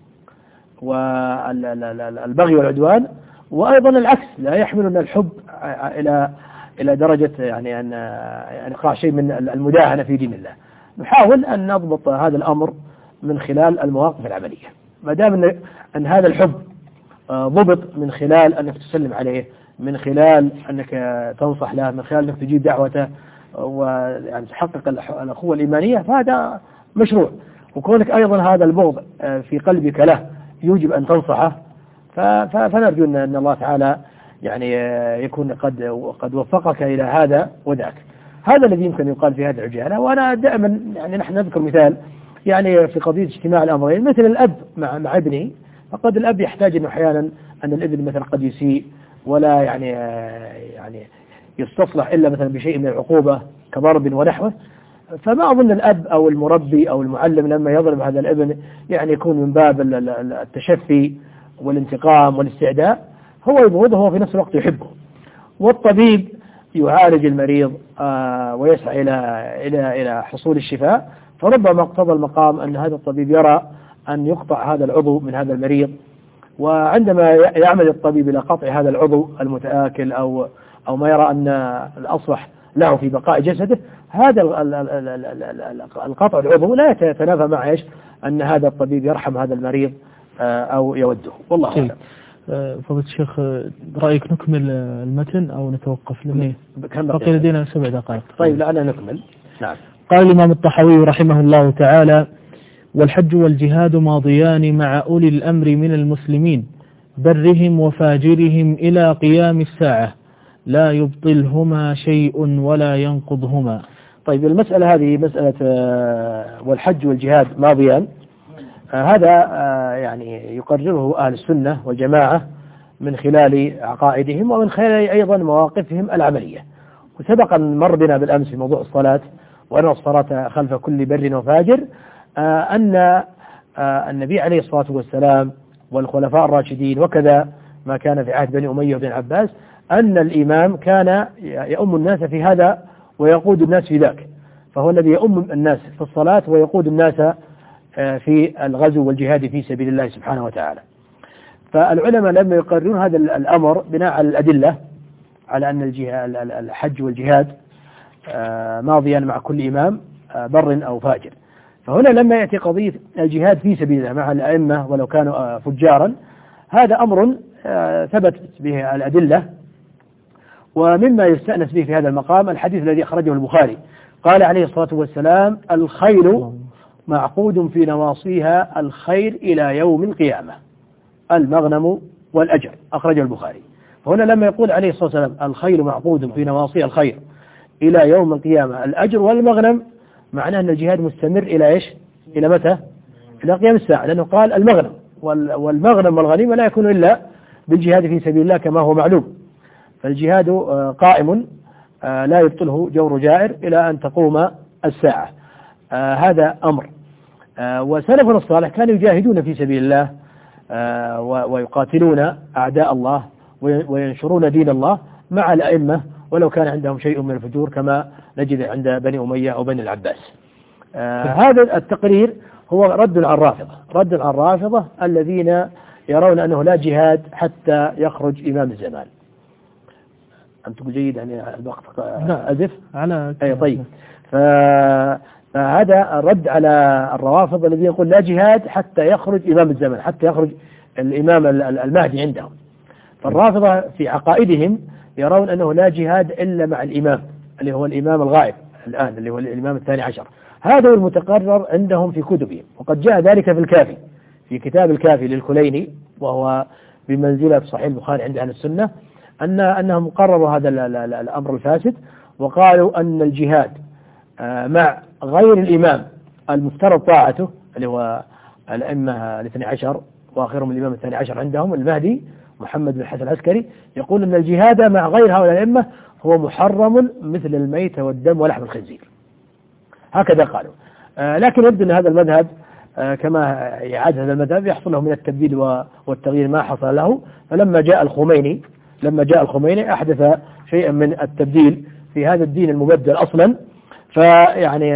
والبغي والعدوان، وأيضا العكس لا يحملنا الحب إلى درجة يعني أن يقع شيء من المداهنة في دين الله. نحاول أن نضبط هذا الأمر من خلال المواقف العملية. ما دام أن هذا الحب ضبط من خلال أنك تسلم عليه، من خلال أنك تنصح له، من خلال أنك تجيب دعوته ويعني تحقق الأخوة الإيمانية، فهذا مشروع. وكونك أيضا هذا البغض في قلبك له يوجب أن تنصحه، فنرجو أن الله تعالى يعني يكون قد وفقك إلى هذا وذاك. هذا الذي يمكن يقال في هذه العجالة. وأنا دائما يعني نحن نذكر مثال يعني في قضية اجتماع الأمرين، مثل الأب مع ابنه، فقد الأب يحتاج أنه أحيانا أن الابن مثلا قد يسيء ولا يعني يستصلح إلا مثلا بشيء من العقوبة كضرب ونحوه، فما أظن الأب أو المربي أو المعلم لما يضرب هذا الابن يعني يكون من باب التشفي والانتقام والاستعداء، هو يبغضه وهو في نفس الوقت يحبه. والطبيب يعالج المريض ويسعى إلى حصول الشفاء، فربما اقتضى المقام أن هذا الطبيب يرى أن يقطع هذا العضو من هذا المريض، وعندما يعمل الطبيب إلى قطع هذا العضو المتآكل أو ما يرى أن الأصلح له في بقاء جسده، هذا القطع العضو لا يتنافى مع إيش أن هذا الطبيب يرحم هذا المريض أو يوده. والله أعلم. فضيلة الشيخ، رأيك نكمل المتن أو نتوقف؟ بقي لدينا 7 دقائق. طيب لعلنا نكمل. نعم. قال الإمام الطحاوي رحمه الله تعالى: والحج والجهاد ماضيان مع أولي الأمر من المسلمين برهم وفاجرهم إلى قيام الساعة، لا يبطلهما شيء ولا ينقضهما. طيب المسألة هذه مسألة والحج والجهاد ماضيان، هذا يعني يقرره أهل السنة والجماعة من خلال عقائدهم ومن خلال أيضا مواقفهم العملية. وسبق أن مر بنا بالأمس في موضوع الصلاة، وأن الصلاة خلف كل بر وفاجر، أن النبي عليه الصلاة والسلام والخلفاء الراشدين وكذا ما كان في عهد بني أمية وبن عباس، أن الإمام كان يؤم الناس في هذا ويقود الناس في ذاك، فهو الذي يؤم الناس في الصلاة ويقود الناس في الغزو والجهاد في سبيل الله سبحانه وتعالى. فالعلماء لما يقررون هذا الأمر بناء على الأدلة على أن الحج والجهاد ماضيا مع كل إمام بر أو فاجر، فهنا لما يأتي قضية الجهاد في سبيل الله مع الأئمة ولو كانوا فجارا، هذا أمر ثبت به الأدلة. ومما يستأنس به في هذا المقام الحديث الذي أخرجه البخاري، قال عليه الصلاة والسلام: الخيل معقود في نواصيها الخير إلى يوم القيامة، المغنم والأجر، أخرجه البخاري. فهنا لما يقول عليه الصلاة والسلام الخيل معقود في نواصيها الخير إلى يوم القيامة الأجر والمغنم، معناه أن الجهاد مستمر إلى إيش؟ إلى متى؟ إلى قيام الساعة، لأنه قال المغنم، والمغنم والغنيمة لا يكون إلا بالجهاد في سبيل الله كما هو معلوم. فالجهاد قائم لا يبطله جور جائر إلى أن تقوم الساعة. هذا أمر. وسلفنا الصالح كانوا يجاهدون في سبيل الله ويقاتلون أعداء الله وينشرون دين الله مع الأئمة ولو كان عندهم شيء من الفجور كما نجد عند بني أمية أو بني العباس. هذا التقرير هو رد على الرافضة الذين يرون أنه لا جهاد حتى يخرج إمام الزمان. أنت تقول جيد يعني الوقت أزف على أي طيب. فهذا الرد على الروافض الذين يقول لا جهاد حتى يخرج إمام الزمان، حتى يخرج الإمام المهدي عندهم. فالرافضة في عقائدهم يرون أنه لا جهاد إلا مع الإمام اللي هو الإمام الغائب الآن اللي هو الإمام الثاني عشر. هذا هو المتقرر عندهم في كتبهم، وقد جاء ذلك في الكافي، في كتاب الكافي للكليني وهو بمنزلة صحيح البخاري عند أهل السنة، أنهم قرروا هذا الأمر الفاسد، وقالوا أن الجهاد مع غير الإمام المفترض طاعته اللي هو الأئمة الاثني عشر وآخرهم الإمام الثاني عشر عندهم المهدي محمد بن حسن العسكري، يقول أن الجهاد مع غير هؤلاء الأئمة هو محرم مثل الميت والدم ولحم الخنزير. هكذا قالوا. لكن يبدو أن هذا المذهب كما يعاد هذا المذهب يحصل له من التبديل والتغيير ما حصل له. فلما جاء الخميني أحدث شيئا من التبديل في هذا الدين المبدل أصلا. فيعني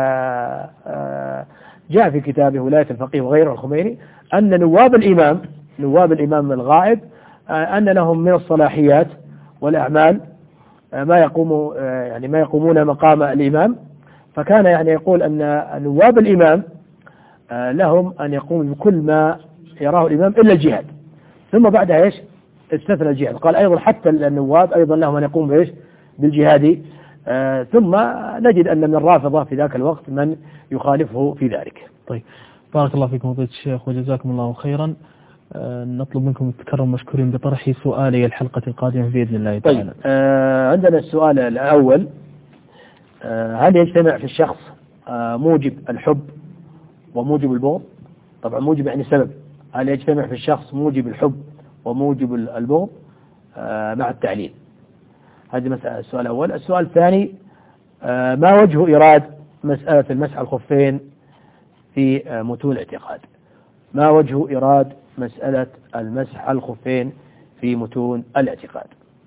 جاء في كتابه ولاية الفقيه وغيره الخميني أن نواب الإمام الغائب أن لهم من الصلاحيات والأعمال ما يقومون مقام الإمام. فكان يعني يقول أن نواب الإمام لهم أن يقوموا بكل ما يراه الإمام إلا الجهاد، ثم بعدها إيش استثنى الجهاد، قال أيضا حتى النواب أيضا لهم أن يقوموا بإيش بالجهاد. ثم نجد أن من الرافضة في ذاك الوقت من يخالفه في ذلك. طيب بارك الله فيكم فضيلة الشيخ وجزاكم الله خيرا. نطلب منكم التكرم مشكورين بطرح سؤالي الحلقة القادمة بإذن الله تعالى. طيب عندنا السؤال الأول: هل يجتمع في الشخص موجب الحب وموجب البغض؟ طبعا موجب يعني سبب. هل يجتمع في الشخص موجب الحب وموجب البغض؟ مع التعليل. هذه مسألة. السؤال الأول. السؤال الثاني ما وجه إيراد مسألة المسح الخفين في متون الاعتقاد؟ ما وجه إيراد مسألة المسح الخفين في متون الاعتقاد؟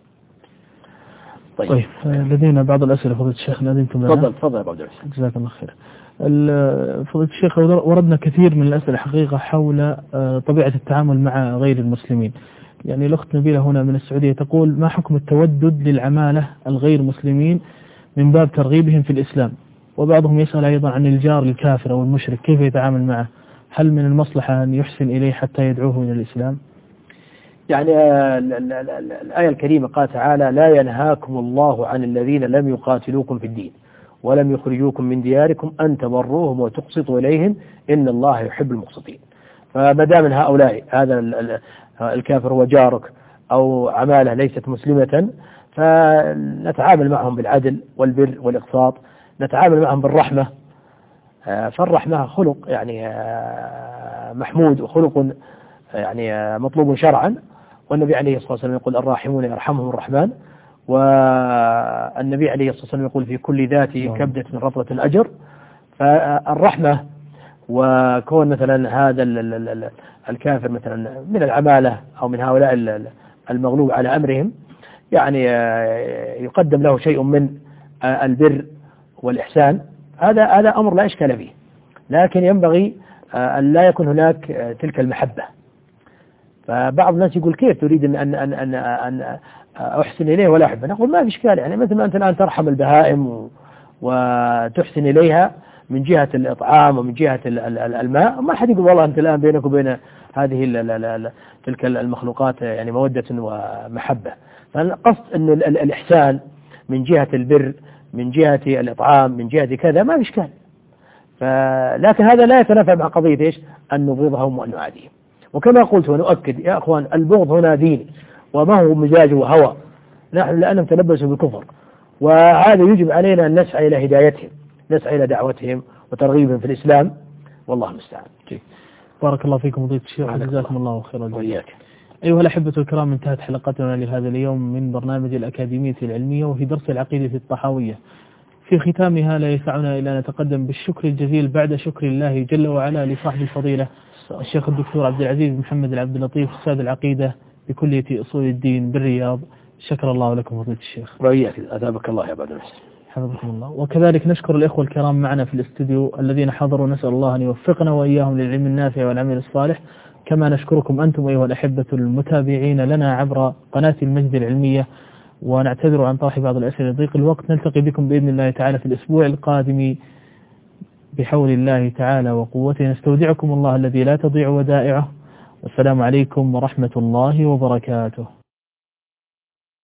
طيب لدينا بعض الأسئلة فضيلة الشيخ نادمتم لنا. تفضل يا أبو عبد الرحمن. جزاك الله خير. فضيلة الشيخ وردنا كثير من الأسئلة حقيقة حول طبيعة التعامل مع غير المسلمين. يعني الأخت نبيلة هنا من السعودية تقول: ما حكم التودد للعمالة الغير مسلمين من باب ترغيبهم في الإسلام؟ وبعضهم يسأل أيضا عن الجار الكافر أو المشرك كيف يتعامل معه؟ هل من المصلحة أن يحسن إليه حتى يدعوه إلى الإسلام؟ يعني الآية الكريمة قال تعالى: لا ينهاكم الله عن الذين لم يقاتلوكم في الدين ولم يخرجوكم من دياركم أن تبروهم وتقسطوا إليهم إن الله يحب المقسطين. فما دام من هؤلاء هذا الكافر هو جارك أو عمالة ليست مسلمة، فنتعامل معهم بالعدل والبر والإقساط، نتعامل معهم بالرحمة. فالرحمة خلق يعني محمود وخلق يعني مطلوب شرعا، والنبي عليه الصلاة والسلام يقول: الراحمون يرحمهم الرحمن. والنبي عليه الصلاة والسلام يقول: في كل ذات كبدة رطبة أجر. فالرحمة وكون مثلا هذا الكافر مثلا من العمالة أو من هؤلاء المغلوب على أمرهم، يعني يقدم له شيء من البر والإحسان، هذا أمر لا إشكال فيه، لكن ينبغي أن لا يكون هناك تلك المحبة. فبعض الناس يقول: كيف تريد أن أحسن إليه ولا أحبه؟ نقول: ما في إشكال، يعني مثل ما أنت الآن ترحم البهائم وتحسن إليها من جهة الإطعام ومن جهة الماء، ما حد يقول والله أنت الآن بينك وبين هذه تلك المخلوقات يعني مودة ومحبة. فالقصد أن الإحسان من جهة البر، من جهة الإطعام، من جهة كذا، ما في إشكال. لكن هذا لا يتنافى مع قضية إيش؟ أن نبغضهم وأن نعاديهم. وكما قلت ونؤكد يا أخوان، البغض هنا دين وما هو مزاج وهوى، نحن لأنهم تلبسوا بالكفر، وهذا يجب علينا أن نسعى إلى هدايتهم، نسعى إلى دعوتهم وترغيبهم في الإسلام، والله المستعان. بارك الله فيكم فضيلة الشيخ، جزاكم الله خيرا. وإياك. أيها الأحبة الكرام، انتهت حلقتنا لهذا اليوم من برنامج الأكاديمية العلمية وفي درس العقيدة الطحاوية. في ختامها لا يسعنا إلا نتقدم بالشكر الجزيل بعد شكر الله جل وعلا لصاحب الفضيلة الشيخ الدكتور عبد العزيز محمد العبد اللطيف أستاذ العقيدة بكلية أصول الدين بالرياض. شكر الله لكم فضيلة الشيخ. وإياك، أثابك الله يا أبا درس. حفظكم الله. وكذلك نشكر الإخوة الكرام معنا في الاستوديو الذين حضروا، نسأل الله أن يوفقنا وإياهم للعلم النافع والعمل الصالح. كما نشكركم أنتم أيها الأحبة المتابعين لنا عبر قناة المجد العلمية، ونعتذر عن طرح بعض الأسئلة لضيق الوقت. نلتقي بكم بإذن الله تعالى في الأسبوع القادم بحول الله تعالى وقوته. نستودعكم الله الذي لا تضيع ودائعه، والسلام عليكم ورحمة الله وبركاته.